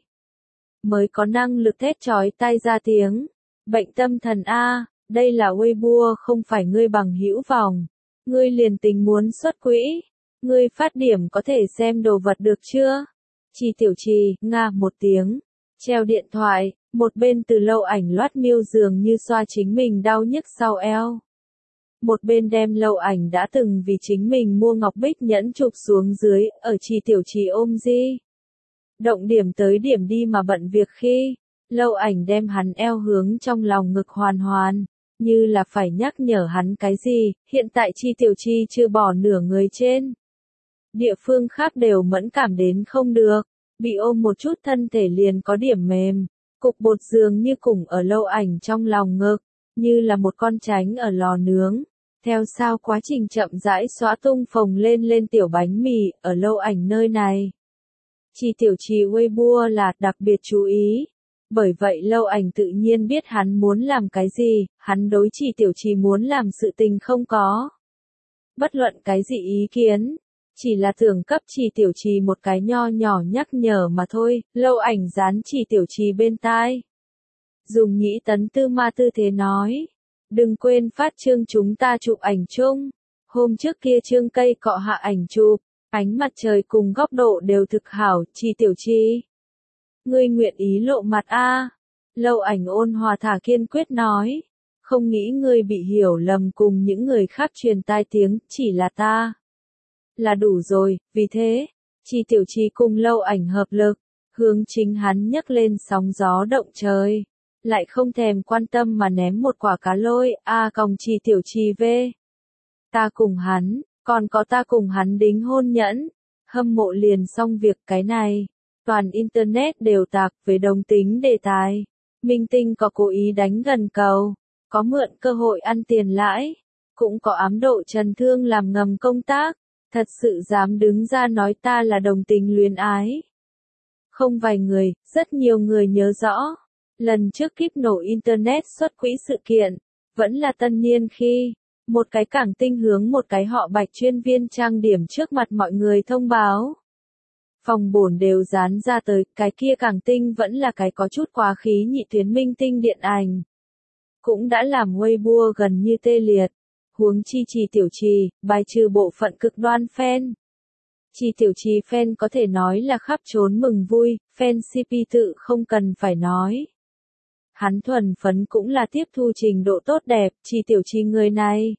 Mới có năng lực thét chói tai ra tiếng. Bệnh tâm thần a, đây là Weibo không phải ngươi bằng hữu vòng. Ngươi liền tình muốn xuất quỹ. Ngươi phát điểm có thể xem đồ vật được chưa? Chi Tiểu Trì, nga một tiếng. Treo điện thoại, một bên từ lâu ảnh loát miêu dường như xoa chính mình đau nhức sau eo. Một bên đem lâu ảnh đã từng vì chính mình mua ngọc bích nhẫn chụp xuống dưới, ở Chi Tiểu Trì ôm di. Động điểm tới điểm đi mà bận việc khi, lâu ảnh đem hắn eo hướng trong lòng ngực hoàn hoàn, như là phải nhắc nhở hắn cái gì, hiện tại Chi Tiểu Trì chưa bỏ nửa người trên. Địa phương khác đều mẫn cảm đến không được, bị ôm một chút thân thể liền có điểm mềm, cục bột dường như cùng ở lâu ảnh trong lòng ngực, như là một con tránh ở lò nướng. Theo sau quá trình chậm rãi xóa tung phồng lên lên tiểu bánh mì, ở lâu ảnh nơi này. Chi Tiểu Trì Weibo là đặc biệt chú ý. Bởi vậy lâu ảnh tự nhiên biết hắn muốn làm cái gì, hắn đối Chi Tiểu Trì muốn làm sự tình không có. Bất luận cái gì ý kiến, chỉ là tưởng cấp Chi Tiểu Trì một cái nho nhỏ nhắc nhở mà thôi, lâu ảnh dán Chi Tiểu Trì bên tai. Dùng nhĩ tấn tư ma tư thế nói. Đừng quên phát chương chúng ta chụp ảnh chung. Hôm trước kia chương cây cọ hạ ảnh chụp, ánh mặt trời cùng góc độ đều thực hảo, Chi Tiểu Trì. Ngươi nguyện ý lộ mặt a? Lâu ảnh ôn hòa thả kiên quyết nói. Không nghĩ ngươi bị hiểu lầm cùng những người khác truyền tai tiếng, chỉ là ta. Là đủ rồi, vì thế, Chi Tiểu Trì cùng lâu ảnh hợp lực, hướng chính hắn nhấc lên sóng gió động trời. Lại không thèm quan tâm mà ném một quả cá lôi, a còng Chi Tiểu Trì về. Ta cùng hắn, còn có ta cùng hắn đính hôn nhẫn, hâm mộ liền xong việc cái này. Toàn Internet đều tạc về đồng tính đề tài. Minh tinh có cố ý đánh gần cầu, có mượn cơ hội ăn tiền lãi, cũng có ám độ trần thương làm ngầm công tác, thật sự dám đứng ra nói ta là đồng tình luyến ái. Không vài người, rất nhiều người nhớ rõ, lần trước kíp nổ Internet xuất quỹ sự kiện, vẫn là tân niên khi, một cái cảng tinh hướng một cái họ Bạch chuyên viên trang điểm trước mặt mọi người thông báo. Phòng bổn đều dán ra tới, cái kia cảng tinh vẫn là cái có chút quá khí nhị tuyến minh tinh điện ảnh. Cũng đã làm Weibo gần như tê liệt. Huống chi Trì Tiểu Trì, bài trừ bộ phận cực đoan fan. Trì Tiểu Trì fan có thể nói là khắp trốn mừng vui, fan xê pê tự không cần phải nói. Hắn thuần phấn cũng là tiếp thu trình độ tốt đẹp, Trì Tiểu Trì người này.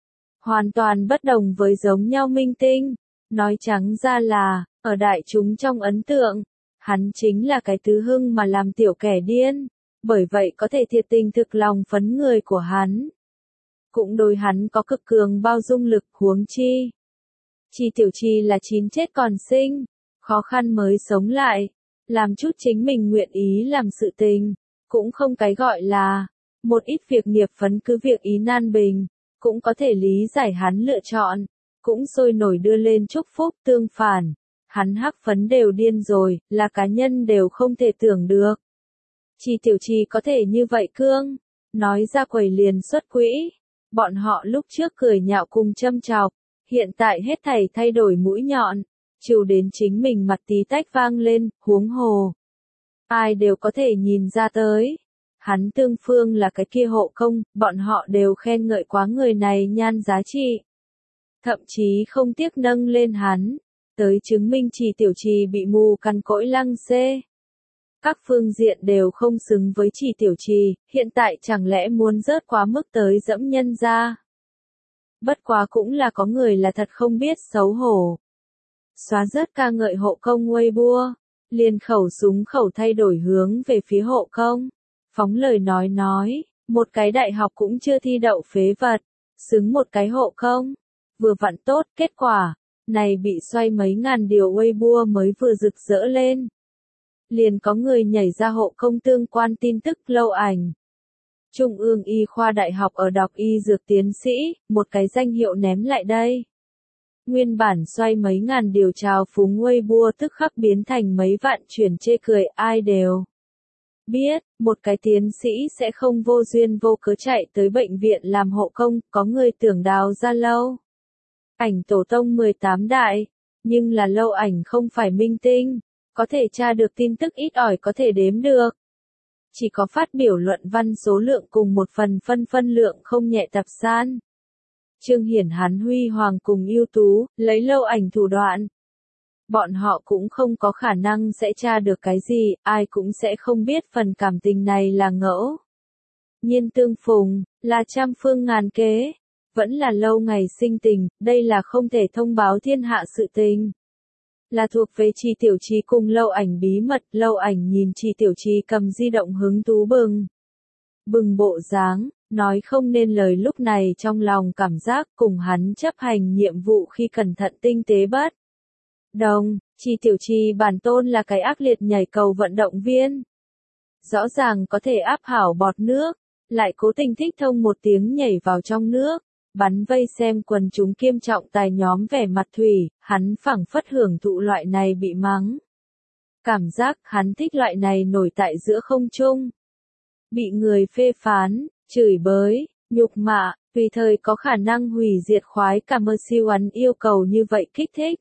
Hoàn toàn bất đồng với giống nhau minh tinh. Nói trắng ra là, ở đại chúng trong ấn tượng, hắn chính là cái tứ hưng mà làm tiểu kẻ điên. Bởi vậy có thể thiệt tình thực lòng phấn người của hắn. Cũng đối hắn có cực cường bao dung lực, huống chi. Trì Tiểu Trì là chín chết còn sinh, khó khăn mới sống lại, làm chút chính mình nguyện ý làm sự tình, cũng không cái gọi là, một ít việc nghiệp phấn cứ việc ý nan bình, cũng có thể lý giải hắn lựa chọn, cũng sôi nổi đưa lên chúc phúc tương phản, hắn hắc phấn đều điên rồi, là cá nhân đều không thể tưởng được. Trì Tiểu Trì có thể như vậy cương, nói ra quầy liền xuất quỹ. Bọn họ lúc trước cười nhạo cùng châm chọc, hiện tại hết thảy thay đổi mũi nhọn, trừ đến chính mình mặt tí tách vang lên, huống hồ. Ai đều có thể nhìn ra tới. Hắn tương phương là cái kia hộ công, bọn họ đều khen ngợi quá người này nhan giá trị. Thậm chí không tiếc nâng lên hắn, tới chứng minh Trì Tiểu Trì bị mù cằn cõi lăng xê. Các phương diện đều không xứng với Trì Tiểu Trì, hiện tại chẳng lẽ muốn rớt quá mức tới dẫm nhân ra. Bất quá cũng là có người là thật không biết xấu hổ. Xóa rớt ca ngợi hộ công Weibo, liền khẩu súng khẩu thay đổi hướng về phía hộ công. Phóng lời nói nói, một cái đại học cũng chưa thi đậu phế vật, xứng một cái hộ công. Vừa vặn tốt, kết quả, này bị xoay mấy ngàn điều Weibo mới vừa rực rỡ lên. Liền có người nhảy ra hộ công tương quan tin tức lâu ảnh. Trung ương y khoa đại học ở đọc y dược tiến sĩ, một cái danh hiệu ném lại đây. Nguyên bản xoay mấy ngàn điều trào phúng Weibo tức khắc biến thành mấy vạn chuyển chê cười, ai đều biết, một cái tiến sĩ sẽ không vô duyên vô cớ chạy tới bệnh viện làm hộ công, có người tưởng đào ra lâu. Ảnh tổ tông mười tám đại, nhưng là lâu ảnh không phải minh tinh. Có thể tra được tin tức ít ỏi có thể đếm được. Chỉ có phát biểu luận văn số lượng cùng một phần phân phân lượng không nhẹ tập san. Trương Hiển hắn huy hoàng cùng ưu tú, lấy lâu ảnh thủ đoạn. Bọn họ cũng không có khả năng sẽ tra được cái gì, ai cũng sẽ không biết phần cảm tình này là ngẫu nhiên tương phùng, là trăm phương ngàn kế. Vẫn là lâu ngày sinh tình, đây là không thể thông báo thiên hạ sự tình. Là thuộc về Trì Tiểu Trì cùng lâu ảnh bí mật, lâu ảnh nhìn Trì Tiểu Trì cầm di động hứng thú bừng. Bừng bộ dáng, nói không nên lời lúc này trong lòng cảm giác cùng hắn chấp hành nhiệm vụ khi cẩn thận tinh tế bất. Đồng, Trì Tiểu Trì bản tôn là cái ác liệt nhảy cầu vận động viên. Rõ ràng có thể áp hảo bọt nước, lại cố tình thích thông một tiếng nhảy vào trong nước. Bắn vây xem quần chúng kiêm trọng tài nhóm vẻ mặt thủy, hắn phảng phất hưởng thụ loại này bị mắng. Cảm giác hắn thích loại này nổi tại giữa không trung. Bị người phê phán, chửi bới, nhục mạ, tùy thời có khả năng hủy diệt khoái cả mơ siêu hắn yêu cầu như vậy kích thích.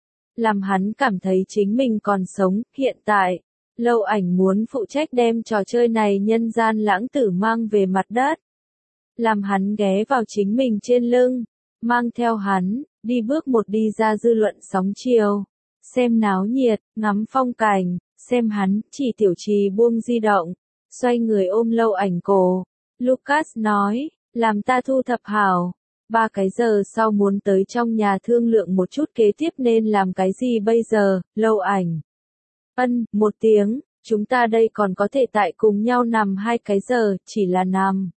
Làm hắn cảm thấy chính mình còn sống, hiện tại, lâu ảnh muốn phụ trách đem trò chơi này nhân gian lãng tử mang về mặt đất. Làm hắn ghé vào chính mình trên lưng, mang theo hắn, đi bước một đi ra dư luận sóng chiều. Xem náo nhiệt, ngắm phong cảnh, xem hắn, Trì Tiểu Trì buông di động, xoay người ôm lâu ảnh cổ. Lucas nói, làm ta thu thập hảo. Ba cái giờ sau muốn tới trong nhà thương lượng một chút kế tiếp nên làm cái gì bây giờ, lâu ảnh. Ân, một tiếng, chúng ta đây còn có thể tại cùng nhau nằm hai cái giờ, chỉ là nằm.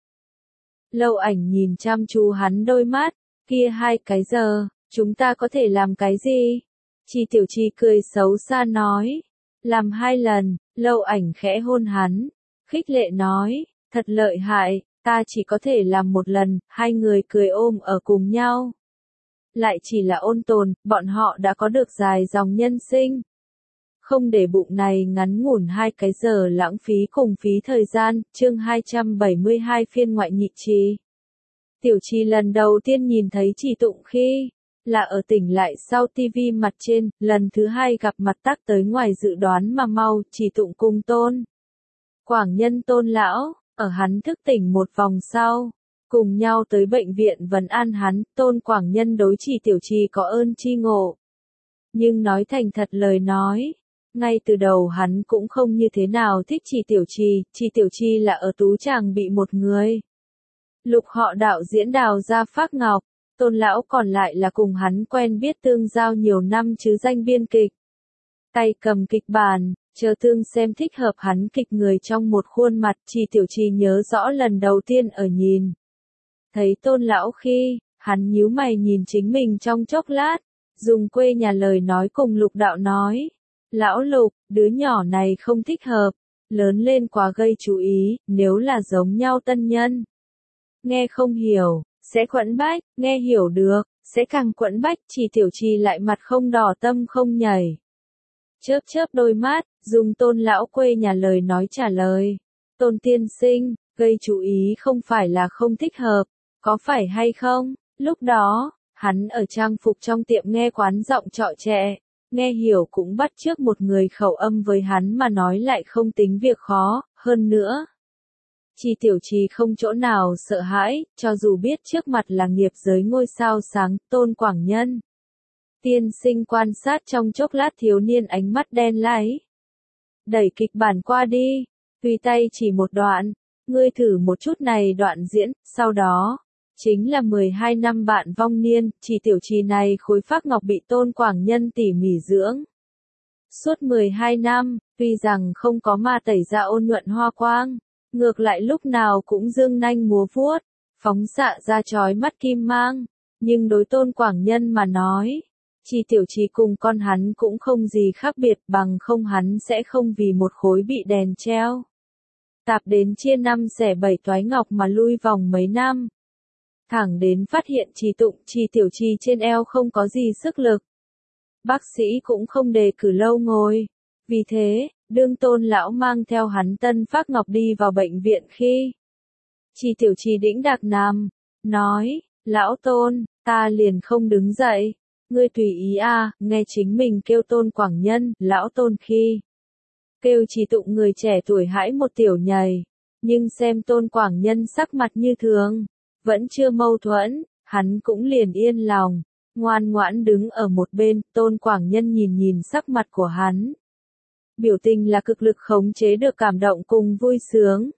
Lâu ảnh nhìn chăm chú hắn đôi mắt, kia hai cái giờ, chúng ta có thể làm cái gì? Trì Tiểu Trì cười xấu xa nói, Làm hai lần, Lâu Ảnh khẽ hôn hắn, khích lệ nói, thật lợi hại, ta chỉ có thể làm một lần, hai người cười ôm ở cùng nhau. Lại chỉ là ôn tồn, bọn họ đã có được dài dòng nhân sinh. Không để bụng này ngắn ngủn hai cái giờ lãng phí cùng phí thời gian, chương hai trăm bảy mươi hai phiên ngoại nhị trì. Tiểu Trì lần đầu tiên nhìn thấy Trì Tụng khi là ở tỉnh lại sau tivi mặt trên, lần thứ hai gặp mặt tác tới ngoài dự đoán mà mau, Trì Tụng cùng Tôn Quảng Nhân Tôn lão, ở hắn thức tỉnh một vòng sau, cùng nhau tới bệnh viện vấn an hắn, Tôn Quảng Nhân đối Trì Tiểu Trì có ơn chi ngộ. Nhưng nói thành thật lời nói, ngay từ đầu hắn cũng không như thế nào thích Trì Tiểu Trì, Trì Tiểu Trì là ở tú tràng bị một người lục họ đạo diễn đào ra phác ngọc, Tôn lão còn lại là cùng hắn quen biết tương giao nhiều năm chứ danh biên kịch. Tay cầm kịch bản, chờ tương xem thích hợp hắn kịch người trong một khuôn mặt, Trì Tiểu Trì nhớ rõ lần đầu tiên ở nhìn thấy Tôn lão khi, hắn nhíu mày nhìn chính mình trong chốc lát, dùng quê nhà lời nói cùng lục đạo nói, lão Lục, đứa nhỏ này không thích hợp, lớn lên quá gây chú ý, nếu là giống nhau tân nhân. Nghe không hiểu, sẽ quẫn bách, nghe hiểu được, sẽ càng quẫn bách, Trì Tiểu Trì lại mặt không đỏ tâm không nhảy. Chớp chớp đôi mắt, dùng Tôn lão quê nhà lời nói trả lời. Tôn tiên sinh, gây chú ý không phải là không thích hợp, có phải hay không? Lúc đó, hắn ở trang phục trong tiệm nghe quán giọng trọ trẻ, nghe hiểu cũng bắt chước một người khẩu âm với hắn mà nói lại không tính việc khó, hơn nữa. Trì Tiểu Trì không chỗ nào sợ hãi, cho dù biết trước mặt là nghiệp giới ngôi sao sáng, Tôn Quảng Nhân. Tiên sinh quan sát trong chốc lát thiếu niên ánh mắt đen láy. Đẩy kịch bản qua đi, tùy tay chỉ một đoạn, ngươi thử một chút này đoạn diễn, sau đó, chính là mười hai năm bạn vong niên, Trì Tiểu Trì này khối phác ngọc bị Tôn Quảng Nhân tỉ mỉ dưỡng. Suốt mười hai năm, tuy rằng không có ma tẩy ra ôn nhuận hoa quang, ngược lại lúc nào cũng dương nanh múa vuốt, phóng xạ ra chói mắt kim mang, nhưng đối Tôn Quảng Nhân mà nói, Trì Tiểu Trì cùng con hắn cũng không gì khác biệt, bằng không hắn sẽ không vì một khối bị đèn treo tạp đến chia năm xẻ bảy toái ngọc mà lui vòng mấy năm. Thẳng đến phát hiện Trì Tụng, Trì Tiểu Trì trên eo không có gì sức lực. Bác sĩ cũng không đề cử lâu ngồi. Vì thế, đương Tôn lão mang theo hắn tân phác ngọc đi vào bệnh viện khi Trì Tiểu Trì đĩnh đạc nằm, nói, lão Tôn, ta liền không đứng dậy, ngươi tùy ý a, nghe chính mình kêu Tôn Quảng Nhân, lão Tôn khi kêu Trì Tụng người trẻ tuổi hãi một tiểu nhảy, nhưng xem Tôn Quảng Nhân sắc mặt như thường, vẫn chưa mâu thuẫn, hắn cũng liền yên lòng, ngoan ngoãn đứng ở một bên, Tôn Quảng Nhân nhìn nhìn sắc mặt của hắn. Biểu tình là cực lực khống chế được cảm động cùng vui sướng.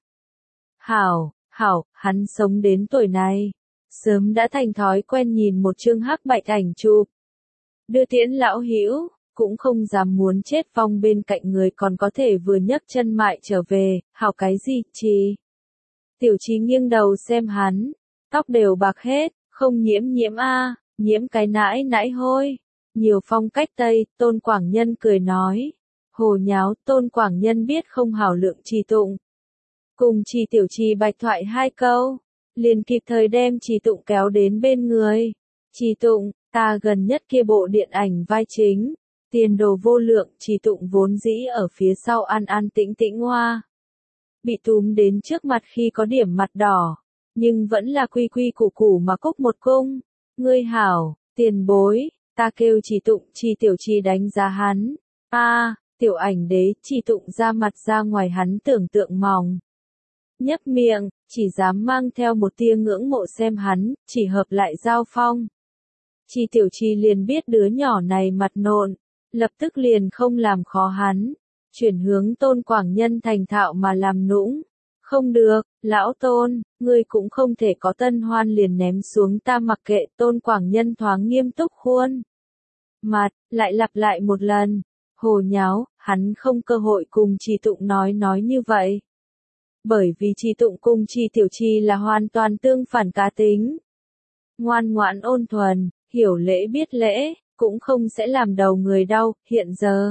Hảo, hảo, hắn sống đến tuổi này, sớm đã thành thói quen nhìn một chương hắc bạch ảnh chụp. Đưa tiễn lão hữu, cũng không dám muốn chết vong bên cạnh người còn có thể vừa nhấc chân mại trở về, hảo cái gì, Trì. Tiểu Trì nghiêng đầu xem hắn, tóc đều bạc hết, không nhiễm nhiễm a, nhiễm cái nãi nãi hôi. Nhiều phong cách Tây, Tôn Quảng Nhân cười nói. Hồ nháo, Tôn Quảng Nhân biết không hảo lượng Trì Tụng. Cùng Trì Tiểu Trì bạch thoại hai câu, liền kịp thời đem Trì Tụng kéo đến bên người. Trì Tụng, ta gần nhất kia bộ điện ảnh vai chính, tiền đồ vô lượng, Trì Tụng vốn dĩ ở phía sau an an tĩnh tĩnh hoa. Bị túm đến trước mặt khi có điểm mặt đỏ, nhưng vẫn là quy quy củ củ mà cúc một cung. Ngươi hảo, tiền bối, ta kêu Trì Tụng, Trì Tiểu Trì đánh giá hắn. A, à, tiểu ảnh đế, Trì Tụng ra mặt ra ngoài hắn tưởng tượng mỏng. Nhấp miệng, chỉ dám mang theo một tia ngưỡng mộ xem hắn, chỉ hợp lại giao phong. Trì Tiểu Trì liền biết đứa nhỏ này mặt nộn, lập tức liền không làm khó hắn, chuyển hướng Tôn Quảng Nhân thành thạo mà làm nũng. Không được, lão Tôn, ngươi cũng không thể có tân hoan liền ném xuống ta mặc kệ. Tôn Quảng Nhân thoáng nghiêm túc khuôn mặt, lại lặp lại một lần. Hồ nháo, hắn không cơ hội cùng Trì Tụng nói nói như vậy. Bởi vì Trì Tụng cùng Trì Tiểu Trì là hoàn toàn tương phản cá tính. Ngoan ngoãn ôn thuần, hiểu lễ biết lễ, cũng không sẽ làm đầu người đau. Hiện giờ,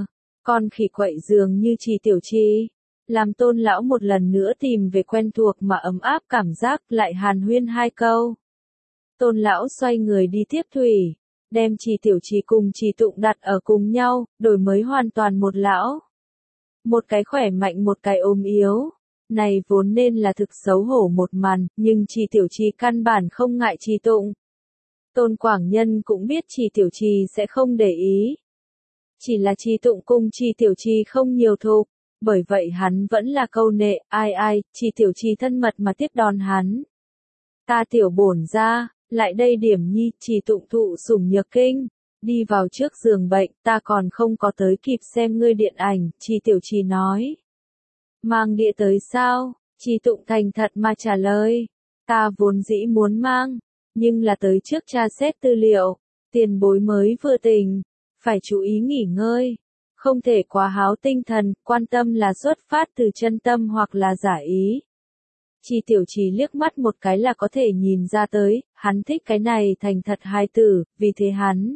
con khỉ quậy dường như Trì Tiểu Trì, làm Tôn lão một lần nữa tìm về quen thuộc mà ấm áp cảm giác, lại hàn huyên hai câu. Tôn lão xoay người đi tiếp thủy, đem Trì Tiểu Trì cùng Trì Tụng đặt ở cùng nhau, đổi mới hoàn toàn một lão. Một cái khỏe mạnh một cái ốm yếu. Này vốn nên là thực xấu hổ một màn, nhưng Trì Tiểu Trì căn bản không ngại Trì Tụng. Tôn Quảng Nhân cũng biết Trì Tiểu Trì sẽ không để ý. Chỉ là Trì Tụng cùng Trì Tiểu Trì không nhiều thục, bởi vậy hắn vẫn là câu nệ, ai ai, Trì Tiểu Trì thân mật mà tiếp đón hắn. Ta tiểu bổn ra, lại đây điểm nhi, Trì Tụng thụ sủng nhược kinh, đi vào trước giường bệnh, ta còn không có tới kịp xem ngươi điện ảnh, Trì Tiểu Trì nói. Mang đĩa tới sao? Trì Tụng thành thật mà trả lời. Ta vốn dĩ muốn mang, nhưng là tới trước tra xét tư liệu, tiền bối mới vừa tỉnh, phải chú ý nghỉ ngơi, không thể quá háo tinh thần, quan tâm là xuất phát từ chân tâm hoặc là giả ý. Trì Tiểu Trì liếc mắt một cái là có thể nhìn ra tới, hắn thích cái này thành thật hài tử, vì thế hắn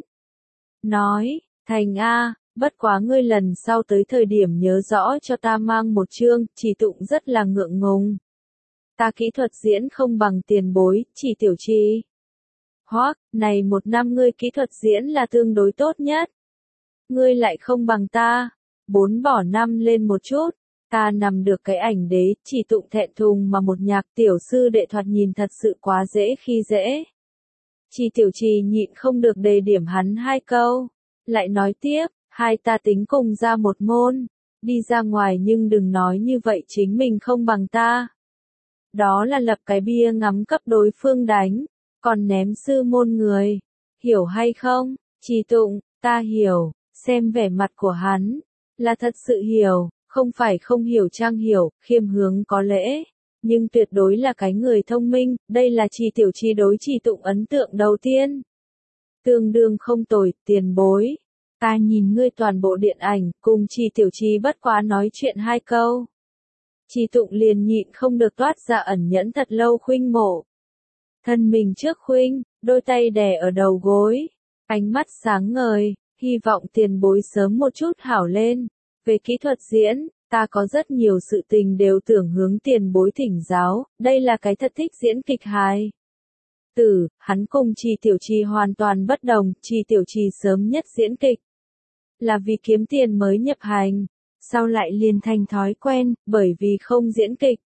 nói, thành a, bất quá ngươi lần sau tới thời điểm nhớ rõ cho ta mang một chương, Trì Tụng rất là ngượng ngùng. Ta kỹ thuật diễn không bằng tiền bối, Trì Tiểu Trì. Hoắc, này một năm ngươi kỹ thuật diễn là tương đối tốt nhất. Ngươi lại không bằng ta, bốn bỏ năm lên một chút, ta nằm được cái ảnh đế, Trì Tụng thẹn thùng mà một nhạc tiểu sư đệ thoạt nhìn thật sự quá dễ khi dễ. Trì Tiểu Trì nhịn không được đề điểm hắn hai câu, lại nói tiếp, hai ta tính cùng ra một môn, đi ra ngoài nhưng đừng nói như vậy chính mình không bằng ta. Đó là lập cái bia ngắm cấp đối phương đánh, còn ném sư môn người, hiểu hay không? Trì Tụng, ta hiểu, xem vẻ mặt của hắn, là thật sự hiểu, không phải không hiểu trang hiểu, khiêm hướng có lễ, nhưng tuyệt đối là cái người thông minh, đây là Trì Tiểu Trì đối Trì Tụng ấn tượng đầu tiên. Tương đương không tồi, tiền bối. Ta nhìn ngươi toàn bộ điện ảnh, cùng Trì Tiểu Trì bất quá nói chuyện hai câu. Trì Tụng liền nhịn không được toát ra ẩn nhẫn thật lâu khuynh mộ. Thân mình trước khuynh, đôi tay đè ở đầu gối, ánh mắt sáng ngời, hy vọng tiền bối sớm một chút hảo lên. Về kỹ thuật diễn, ta có rất nhiều sự tình đều tưởng hướng tiền bối thỉnh giáo, đây là cái thật thích diễn kịch hài. Tử, hắn cùng Trì Tiểu Trì hoàn toàn bất đồng, Trì Tiểu Trì sớm nhất diễn kịch là vì kiếm tiền mới nhập hành, sau lại liền thành thói quen, bởi vì không diễn kịch.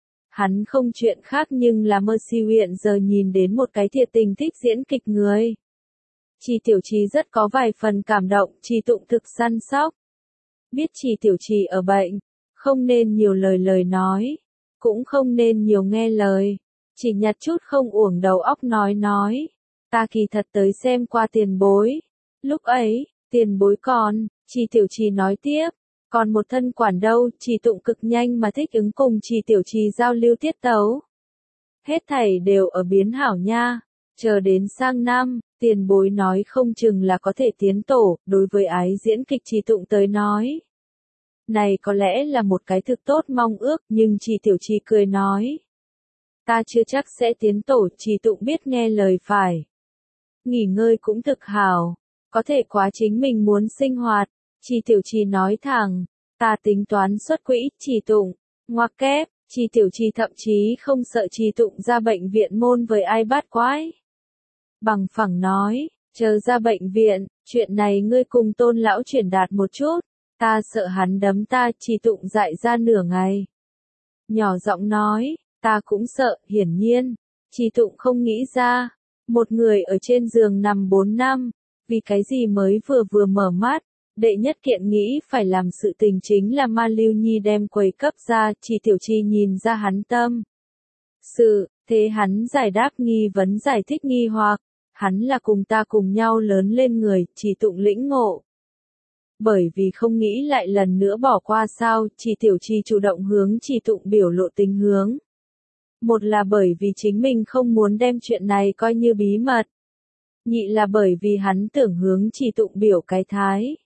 Hắn không chuyện khác nhưng là Mercy hiện giờ nhìn đến một cái thiệt tình thích diễn kịch người. Trì Tiểu Trì rất có vài phần cảm động, Trì Tụng thực săn sóc. Biết Trì Tiểu Trì ở bệnh, không nên nhiều lời lời nói, cũng không nên nhiều nghe lời, chỉ nhặt chút không uổng đầu óc nói nói. Ta kỳ thật tới xem qua tiền bối. Lúc ấy, tiền bối còn, Trì Tiểu Trì nói tiếp, còn một thân quản đâu, Trì Tụng cực nhanh mà thích ứng cùng Trì Tiểu Trì giao lưu tiết tấu. Hết thảy đều ở biến hảo nha, chờ đến sang năm, tiền bối nói không chừng là có thể tiến tổ, đối với ái diễn kịch Trì Tụng tới nói. Này có lẽ là một cái thực tốt mong ước, nhưng Trì Tiểu Trì cười nói. Ta chưa chắc sẽ tiến tổ, Trì Tụng biết nghe lời phải. Nghỉ ngơi cũng thực hảo, có thể quá chính mình muốn sinh hoạt, Trì Tiểu Trì nói thẳng, ta tính toán xuất quỹ, Trì Tụng, ngoặc kép, Trì Tiểu Trì thậm chí không sợ Trì Tụng ra bệnh viện môn với ai bát quái. Bằng phẳng nói, chờ ra bệnh viện, chuyện này ngươi cùng Tôn lão chuyển đạt một chút, ta sợ hắn đấm ta, Trì Tụng dại ra nửa ngày. Nhỏ giọng nói, ta cũng sợ, hiển nhiên, Trì Tụng không nghĩ ra, một người ở trên giường nằm bốn năm, vì cái gì mới vừa vừa mở mắt, đệ nhất kiện nghĩ phải làm sự tình chính là Ma Lưu Nhi đem quầy cấp ra, Trì Tiểu Trì nhìn ra hắn tâm. Sự, thế hắn giải đáp nghi vấn giải thích nghi hoặc, hắn là cùng ta cùng nhau lớn lên người, Trì Tụng lĩnh ngộ. Bởi vì không nghĩ lại lần nữa bỏ qua sao, Trì Tiểu Trì chủ động hướng Trì Tụng biểu lộ tình hướng. Một là bởi vì chính mình không muốn đem chuyện này coi như bí mật. Nhị là bởi vì hắn tưởng hướng Trì Tụng biểu cái thái.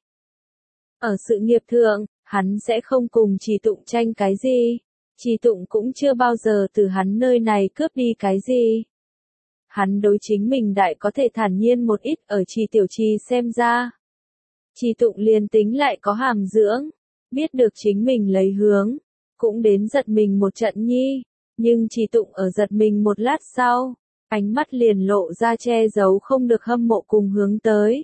Ở sự nghiệp thượng, hắn sẽ không cùng Trì Tụng tranh cái gì. Trì Tụng cũng chưa bao giờ từ hắn nơi này cướp đi cái gì. Hắn đối chính mình đại có thể thản nhiên một ít ở Trì Tiểu Trì xem ra. Chi Tụng liền tính lại có hàm dưỡng, biết được chính mình lấy hướng, cũng đến giật mình một trận nhi, nhưng Chi Tụng ở giật mình một lát sau, ánh mắt liền lộ ra che giấu không được hâm mộ cùng hướng tới.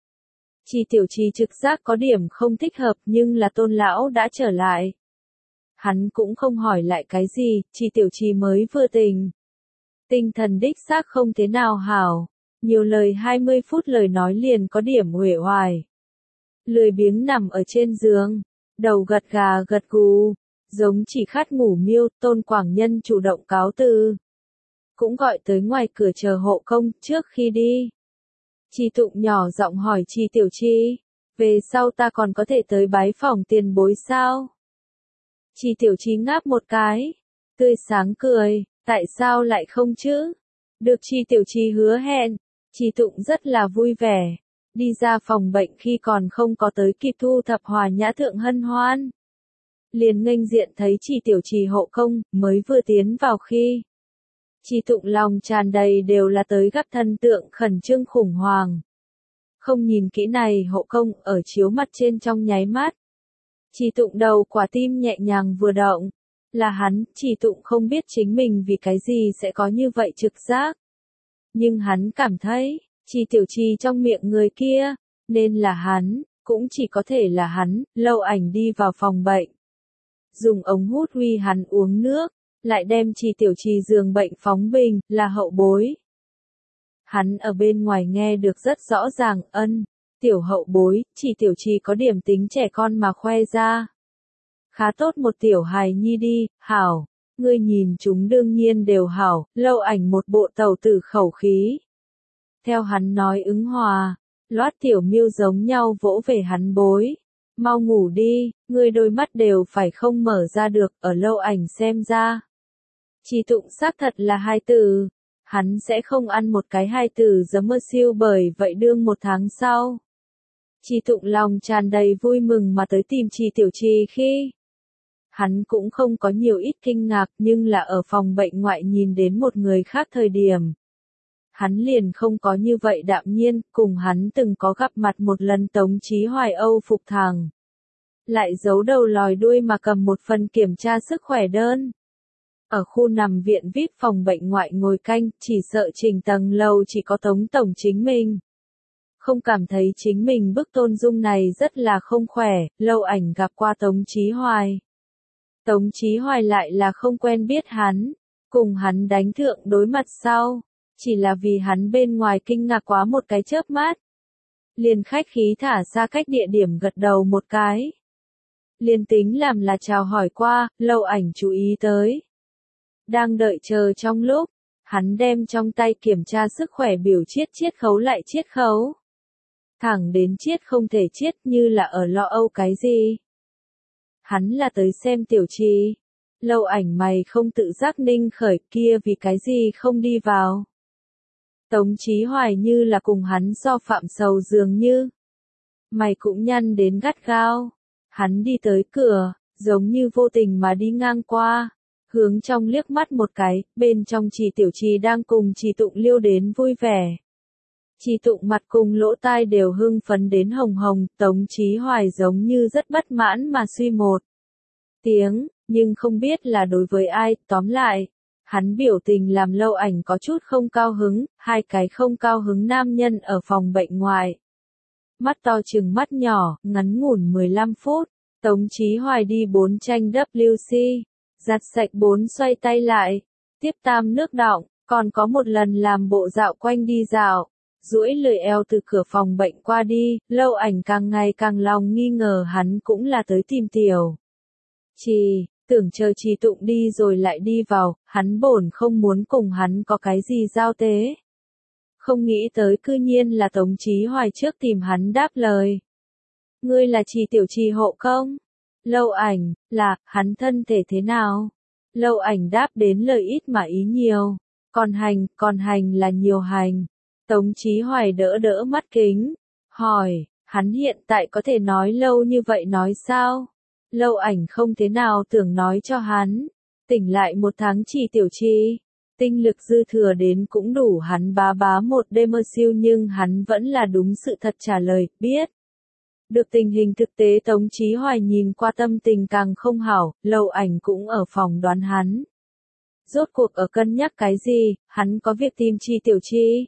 Chi Tiểu Trì trực giác có điểm không thích hợp nhưng là Tôn lão đã trở lại. Hắn cũng không hỏi lại cái gì, Chi Tiểu Trì mới vừa tỉnh. Tinh thần đích xác không thế nào hảo, nhiều lời hai mươi phút lời nói liền có điểm uể oải. Lười biếng nằm ở trên giường, đầu gật gà gật gù, giống chỉ khát ngủ miêu. Tôn Quảng Nhân chủ động cáo từ, cũng gọi tới ngoài cửa chờ hộ công trước khi đi. Chi Tụng nhỏ giọng hỏi Chi Tiểu Trì, về sau ta còn có thể tới bái phỏng tiền bối sao? Chi Tiểu Trì ngáp một cái, tươi sáng cười, tại sao lại không chứ? Được Chi Tiểu Trì hứa hẹn, Chi Tụng rất là vui vẻ, đi ra phòng bệnh khi còn không có tới kịp thu thập hòa nhã thượng hân hoan. Liền nghênh diện thấy Chi Tiểu Trì hộ công, mới vừa tiến vào khi. Chi Tụng lòng tràn đầy đều là tới gặp thần tượng khẩn trương khủng hoảng. Không nhìn kỹ này hộ công ở chiếu mặt trên trong nháy mắt. Chi Tụng đầu quả tim nhẹ nhàng vừa động. Là hắn, Chi Tụng không biết chính mình vì cái gì sẽ có như vậy trực giác. Nhưng hắn cảm thấy, Chi Tiểu Trì trong miệng người kia, nên là hắn, cũng chỉ có thể là hắn. Lâu Ảnh đi vào phòng bệnh, dùng ống hút huy hắn uống nước, lại đem Chi Tiểu Trì giường bệnh phóng bình, là hậu bối. Hắn ở bên ngoài nghe được rất rõ ràng, ân, tiểu hậu bối, Chi Tiểu Trì có điểm tính trẻ con mà khoe ra. Khá tốt một tiểu hài nhi đi, hảo, ngươi nhìn chúng đương nhiên đều hảo. Lâu Ảnh một bộ tàu tử khẩu khí. Theo hắn nói ứng hòa, loát tiểu miêu giống nhau vỗ về hắn bối. Mau ngủ đi, ngươi đôi mắt đều phải không mở ra được. Ở Lâu Ảnh xem ra, Chi Tụng xác thật là hai từ, hắn sẽ không ăn một cái hai từ giấm mơ siêu, bởi vậy đương một tháng sau. Chi Tụng lòng tràn đầy vui mừng mà tới tìm Chi Tiểu Trì khi. Hắn cũng không có nhiều ít kinh ngạc, nhưng là ở phòng bệnh ngoại nhìn đến một người khác thời điểm. Hắn liền không có như vậy đạm nhiên, cùng hắn từng có gặp mặt một lần Tống Chí Hoài Âu phục thẳng. Lại giấu đầu lòi đuôi mà cầm một phần kiểm tra sức khỏe đơn. Ở khu nằm viện vi ai pi phòng bệnh ngoại ngồi canh, chỉ sợ trình tầng lầu chỉ có Tống Tổng chính mình. Không cảm thấy chính mình bức Tôn Dung này rất là không khỏe. Lâu Ảnh gặp qua Tống Chí Hoài. Tống Chí Hoài lại là không quen biết hắn, cùng hắn đánh thượng đối mặt sau, chỉ là vì hắn bên ngoài kinh ngạc quá một cái chớp mắt. Liền khách khí thả ra cách địa điểm gật đầu một cái. Liền tính làm là chào hỏi qua, Lâu Ảnh chú ý tới. Đang đợi chờ trong lúc, hắn đem trong tay kiểm tra sức khỏe biểu chiết chiết khấu lại chiết khấu. Thẳng đến chiết không thể chiết, như là ở lo âu cái gì. Hắn là tới xem Tiểu Trì. Lâu Ảnh mày không tự giác ninh khởi, kia vì cái gì không đi vào. Tống Chí Hoài như là cùng hắn do phạm sầu dường như. Mày cũng nhăn đến gắt gao. Hắn đi tới cửa, giống như vô tình mà đi ngang qua. Hướng trong liếc mắt một cái, bên trong Chi Tiểu Trì đang cùng Chi Tụng liêu đến vui vẻ. Chi Tụng mặt cùng lỗ tai đều hưng phấn đến hồng hồng. Tống Chí Hoài giống như rất bất mãn mà suy một tiếng, nhưng không biết là đối với ai. Tóm lại, hắn biểu tình làm Lâu Ảnh có chút không cao hứng. Hai cái không cao hứng nam nhân ở phòng bệnh ngoài. Mắt to chừng mắt nhỏ, ngắn ngủn mười lăm phút. Tống Chí Hoài đi bốn tranh W C, giặt sạch bốn xoay tay lại, tiếp tam nước đọng, còn có một lần làm bộ dạo quanh đi dạo. Duỗi lười eo từ cửa phòng bệnh qua đi. Lâu Ảnh càng ngày càng lòng nghi ngờ hắn cũng là tới tìm Tiểu Trì, tưởng chờ Chi Tụng đi rồi lại đi vào. Hắn bổn không muốn cùng hắn có cái gì giao tế. Không nghĩ tới cư nhiên là Tống Chí Hoài trước tìm hắn đáp lời. Ngươi là Chi Tiểu Trì hộ công? Lâu Ảnh, là, hắn thân thể thế nào? Lâu Ảnh đáp đến lời ít mà ý nhiều. Còn hành, còn hành là nhiều hành. Tống Chí Hoài đỡ đỡ mắt kính, hỏi, hắn hiện tại có thể nói lâu như vậy nói sao? Lâu Ảnh không thế nào tưởng nói cho hắn. Tỉnh lại một tháng Chi Tiểu Trì, tinh lực dư thừa đến cũng đủ hắn bá bá một đêm mơ siêu, nhưng hắn vẫn là đúng sự thật trả lời, biết. Được tình hình thực tế Tống Chí Hoài nhìn qua tâm tình càng không hảo, Lâu Ảnh cũng ở phòng đoán hắn. Rốt cuộc ở cân nhắc cái gì, hắn có việc tìm Chi Tiểu Chi.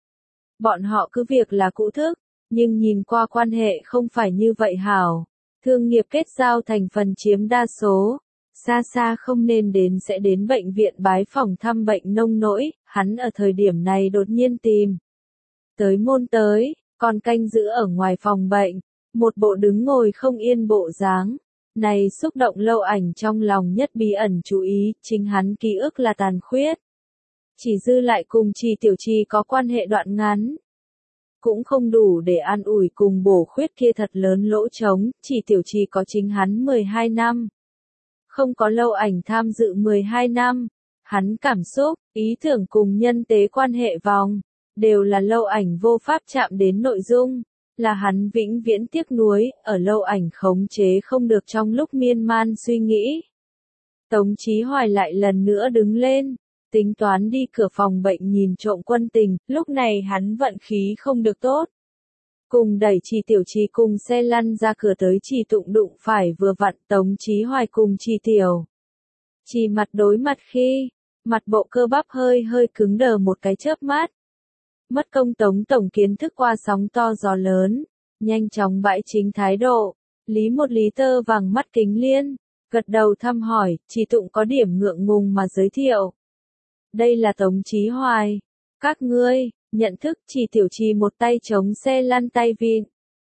Bọn họ cứ việc là cũ thức, nhưng nhìn qua quan hệ không phải như vậy hảo. Thương nghiệp kết giao thành phần chiếm đa số. Xa xa không nên đến sẽ đến bệnh viện bái phòng thăm bệnh nông nỗi, hắn ở thời điểm này đột nhiên tìm. Tới môn tới, còn canh giữ ở ngoài phòng bệnh, một bộ đứng ngồi không yên bộ dáng. Này xúc động Lâu Ảnh trong lòng nhất bí ẩn chú ý, chính hắn ký ức là tàn khuyết. Chỉ dư lại cùng Chi Tiểu Chi có quan hệ đoạn ngắn. Cũng không đủ để an ủi cùng bổ khuyết kia thật lớn lỗ trống, Chi Tiểu Chi có chính hắn mười hai năm. Không có Lâu Ảnh tham dự mười hai năm. Hắn cảm xúc, ý tưởng cùng nhân tế quan hệ vòng, đều là Lâu Ảnh vô pháp chạm đến nội dung. Là hắn vĩnh viễn tiếc nuối, ở Lâu Ảnh khống chế không được trong lúc miên man suy nghĩ. Tống Chí Hoài lại lần nữa đứng lên, tính toán đi cửa phòng bệnh nhìn trộm quân tình, lúc này hắn vận khí không được tốt. Cùng đẩy Chi Tiểu Chi cùng xe lăn ra cửa tới Chi Tụng đụng phải vừa vặn Tống Chí Hoài cùng Chi Tiểu Chi mặt đối mặt khi, mặt bộ cơ bắp hơi hơi cứng đờ một cái chớp mắt. Mất công Tống tổng kiến thức qua sóng to gió lớn, nhanh chóng bãi chính thái độ, lý một lý tơ vàng mắt kính liên, gật đầu thăm hỏi, Chi Tụng có điểm ngượng ngùng mà giới thiệu. Đây là Tống Chí Hoài, các ngươi, nhận thức. Chi Tiểu Chi một tay chống xe lăn tay vịn,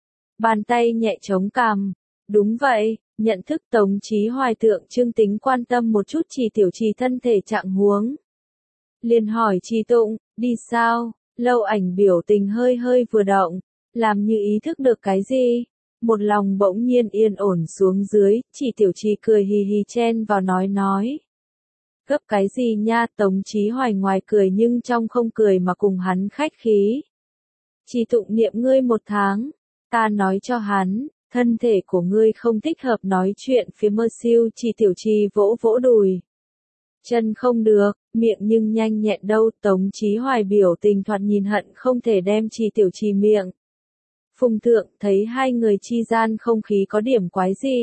bàn tay nhẹ chống cằm, đúng vậy, nhận thức. Tống Chí Hoài tượng trưng tính quan tâm một chút Chi Tiểu Chi thân thể trạng huống. Liền hỏi Chi Tụng, đi sao? Lâu Ảnh biểu tình hơi hơi vừa động, làm như ý thức được cái gì, một lòng bỗng nhiên yên ổn xuống dưới, Chi Tiểu Chi cười hì hì chen vào nói nói. Gấp cái gì nha? Tống Chí Hoài ngoài cười nhưng trong không cười mà cùng hắn khách khí. Chi Tụng niệm ngươi một tháng, ta nói cho hắn, thân thể của ngươi không thích hợp nói chuyện phía mơ siêu. Chi Tiểu Chi vỗ vỗ đùi. Chân không được, miệng nhưng nhanh nhẹn đâu. Tống Chí Hoài biểu tình thoạt nhìn hận không thể đem Chi Tiểu Chi miệng. Phùng thượng thấy hai người chi gian không khí có điểm quái dị.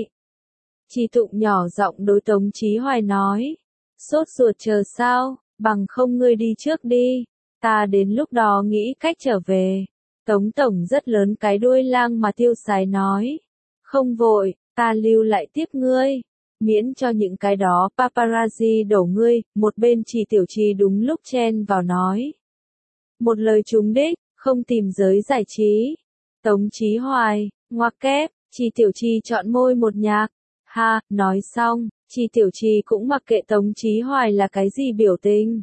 Chi Tụng nhỏ giọng đối Tống Chí Hoài nói. Sốt ruột chờ sao, bằng không ngươi đi trước đi. Ta đến lúc đó nghĩ cách trở về. Tống tổng rất lớn cái đuôi lang mà tiêu sái nói. Không vội, ta lưu lại tiếp ngươi. Miễn cho những cái đó paparazzi đổ ngươi. Một bên Chi Tiểu Chi đúng lúc chen vào nói. Một lời trúng đích, không tìm giới giải trí. Tống Chí Hoài, ngoặc kép, Chi Tiểu Chi chọn môi một nhạc. Ha, nói xong, Chi Tiểu Chi cũng mặc kệ Tống Chí Hoài là cái gì biểu tình.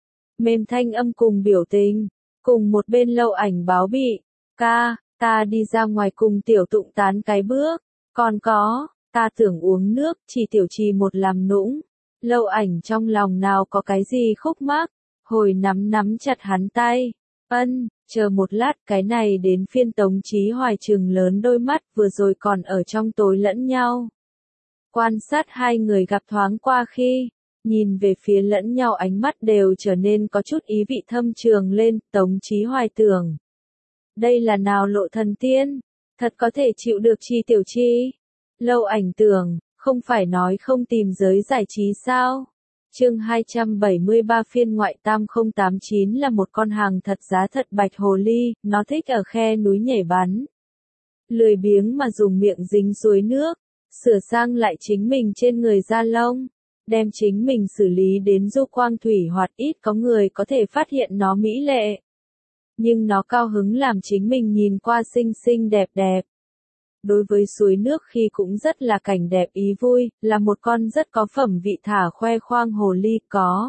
Mềm thanh âm cùng biểu tình, cùng một bên Lâu Ảnh báo bị. Ca, ta đi ra ngoài cùng Tiểu Tụng tán cái bước. Còn có, ta tưởng uống nước. Chi Tiểu Chi một làm nũng. Lâu Ảnh trong lòng nào có cái gì khúc mắc, hồi nắm nắm chặt hắn tay. Ân, chờ một lát, cái này đến phiên Tống Chí Hoài trừng lớn đôi mắt, vừa rồi còn ở trong tối lẫn nhau. Quan sát hai người gặp thoáng qua khi, nhìn về phía lẫn nhau ánh mắt đều trở nên có chút ý vị thâm trường lên. Tống Chí Hoài tưởng, đây là nào lộ thần tiên, thật có thể chịu được Chi Tiểu Chi. Lâu Ảnh tưởng, không phải nói không tìm giới giải trí sao? Chương hai trăm bảy mươi ba phiên ngoại tam không tám chín là một con hàng thật giá thật bạch hồ ly, nó thích ở khe núi nhảy bắn. Lười biếng mà dùng miệng dính suối nước, sửa sang lại chính mình trên người da lông, đem chính mình xử lý đến du quang thủy hoạt, ít có người có thể phát hiện nó mỹ lệ. Nhưng nó cao hứng làm chính mình nhìn qua xinh xinh đẹp đẹp. Đối với suối nước khi cũng rất là cảnh đẹp ý vui, là một con rất có phẩm vị thả khoe khoang hồ ly có.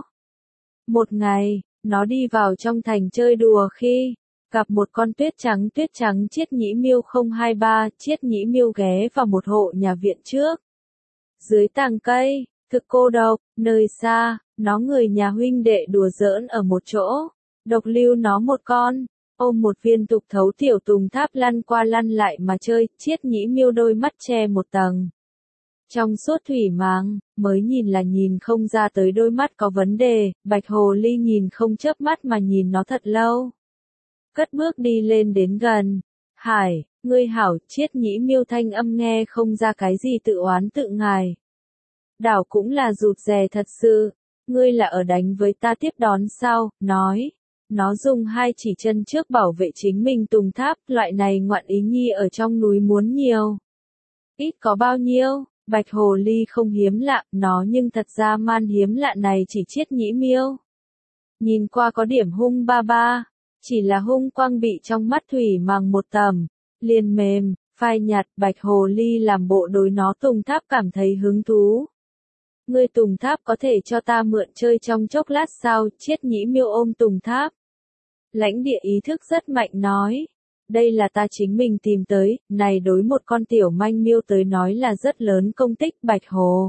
Một ngày, nó đi vào trong thành chơi đùa khi, gặp một con tuyết trắng tuyết trắng chiết nhĩ miêu không hai ba, chiết nhĩ miêu ghé vào một hộ nhà viện trước. Dưới tàng cây, thực cô độc, nơi xa, nó người nhà huynh đệ đùa giỡn ở một chỗ, độc lưu nó một con. Ôm một viên tục thấu tiểu tùng tháp lăn qua lăn lại mà chơi, chiết nhĩ miêu đôi mắt che một tầng. Trong suốt thủy màng, mới nhìn là nhìn không ra tới đôi mắt có vấn đề, bạch hồ ly nhìn không chớp mắt mà nhìn nó thật lâu. Cất bước đi lên đến gần, Hải, ngươi hảo, Triết Nhĩ Miêu thanh âm nghe không ra cái gì tự oán tự ngài. Đảo cũng là rụt rè thật sự, ngươi là ở đánh với ta tiếp đón sao, nói. Nó dùng hai chỉ chân trước bảo vệ chính mình tùng tháp, loại này ngoạn ý nhi ở trong núi muốn nhiều. Ít có bao nhiêu, Bạch Hồ Ly không hiếm lạ, nó nhưng thật ra man hiếm lạ này chỉ Triết Nhĩ Miêu. Nhìn qua có điểm hung ba ba, chỉ là hung quang bị trong mắt thủy màng một tầm, liền mềm, phai nhạt, Bạch Hồ Ly làm bộ đối nó tùng tháp cảm thấy hứng thú. Ngươi tùng tháp có thể cho ta mượn chơi trong chốc lát sao, Triết Nhĩ Miêu ôm tùng tháp. Lãnh địa ý thức rất mạnh nói. Đây là ta chính mình tìm tới, này đối một con tiểu manh miêu tới nói là rất lớn công tích. Bạch Hồ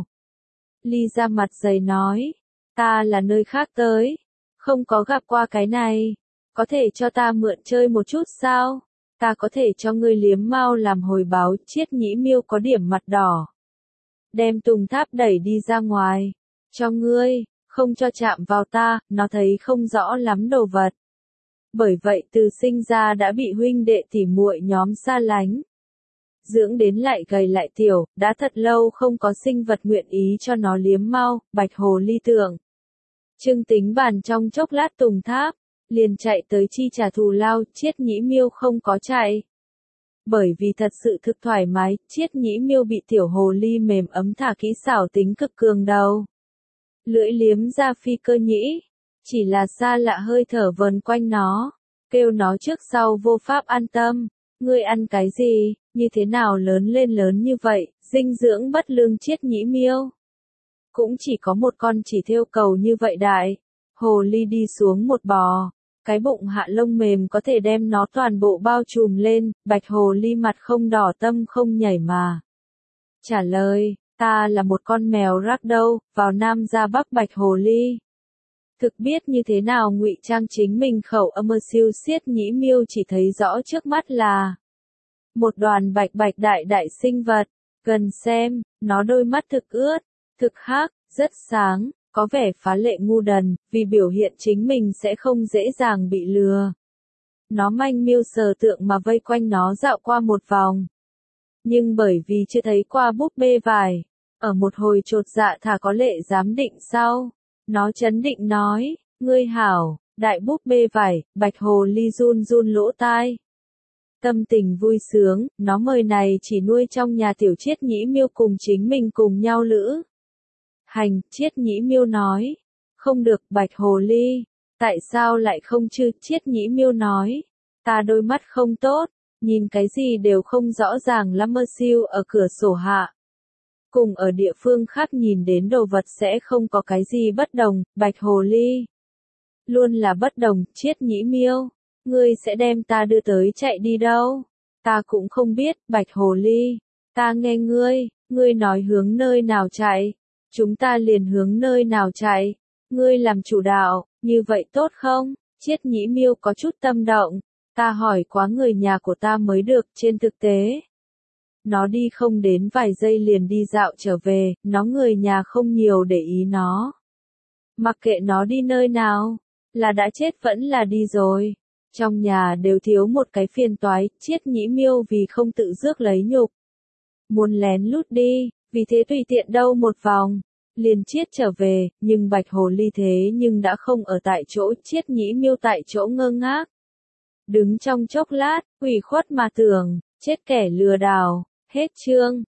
Ly ra mặt dày nói. Ta là nơi khác tới. Không có gặp qua cái này. Có thể cho ta mượn chơi một chút sao? Ta có thể cho ngươi liếm mao làm hồi báo. Triết Nhĩ Miêu có điểm mặt đỏ. Đem tùng tháp đẩy đi ra ngoài. Cho ngươi, không cho chạm vào ta, nó thấy không rõ lắm đồ vật. Bởi vậy từ sinh ra đã bị huynh đệ tỉ muội nhóm xa lánh. Dưỡng đến lại gầy lại tiểu, đã thật lâu không có sinh vật nguyện ý cho nó liếm mau. Bạch Hồ Ly tưởng. Trưng tính bàn trong chốc lát tùng tháp, liền chạy tới chi trả thù lao. Triết Nhĩ Miêu không có chạy. Bởi vì thật sự thực thoải mái, Triết Nhĩ Miêu bị tiểu hồ ly mềm ấm thả kỹ xảo tính cực cường đầu. Lưỡi liếm ra phi cơ nhĩ. Chỉ là xa lạ hơi thở vần quanh nó, kêu nó trước sau vô pháp an tâm. Ngươi ăn cái gì, như thế nào lớn lên lớn như vậy, dinh dưỡng bất lương. Triết Nhĩ Miêu cũng chỉ có một con chỉ thêu cầu như vậy đại. Hồ ly đi xuống một bò, cái bụng hạ lông mềm có thể đem nó toàn bộ bao trùm lên. Bạch Hồ Ly mặt không đỏ tâm không nhảy mà trả lời, ta là một con mèo rác đâu, vào Nam ra Bắc. Bạch Hồ Ly thực biết như thế nào ngụy trang chính mình khẩu âm siêu. Triết Nhĩ Miêu chỉ thấy rõ trước mắt là một đoàn bạch bạch đại đại sinh vật. Gần xem, nó đôi mắt thực ướt, thực hắc, rất sáng, có vẻ phá lệ ngu đần, vì biểu hiện chính mình sẽ không dễ dàng bị lừa. Nó manh miêu sờ tượng mà vây quanh nó dạo qua một vòng. Nhưng bởi vì chưa thấy qua búp bê vải, ở một hồi chột dạ thà có lệ giám định sau. Nó chấn định nói, ngươi hảo, đại búp bê vải. Bạch Hồ Ly run run lỗ tai. Tâm tình vui sướng, nó mời này chỉ nuôi trong nhà tiểu Triết Nhĩ Miêu cùng chính mình cùng nhau lữ hành. Triết Nhĩ Miêu nói, không được. Bạch Hồ Ly, tại sao lại không chứ? Triết Nhĩ Miêu nói, ta đôi mắt không tốt, nhìn cái gì đều không rõ ràng lắm. Mơ siêu ở cửa sổ hạ. Cùng ở địa phương khác nhìn đến đồ vật sẽ không có cái gì bất đồng. Bạch Hồ Ly luôn là bất đồng. Triết Nhĩ Miêu, ngươi sẽ đem ta đưa tới chạy đi đâu? Ta cũng không biết. Bạch Hồ Ly, ta nghe ngươi, ngươi nói hướng nơi nào chạy, chúng ta liền hướng nơi nào chạy. Ngươi làm chủ đạo, như vậy tốt không? Triết Nhĩ Miêu có chút tâm động. Ta hỏi quá người nhà của ta mới được. Trên thực tế, nó đi không đến vài giây liền đi dạo trở về, nó người nhà không nhiều để ý nó. Mặc kệ nó đi nơi nào, là đã chết vẫn là đi rồi. Trong nhà đều thiếu một cái phiền toái. Triết Nhĩ Miêu vì không tự rước lấy nhục, muốn lén lút đi, vì thế tùy tiện đâu một vòng, liền triết trở về. Nhưng Bạch Hồ Ly thế nhưng đã không ở tại chỗ. Triết Nhĩ Miêu tại chỗ ngơ ngác, đứng trong chốc lát, ủy khuất mà tưởng, chết kẻ lừa đảo. Hết chương.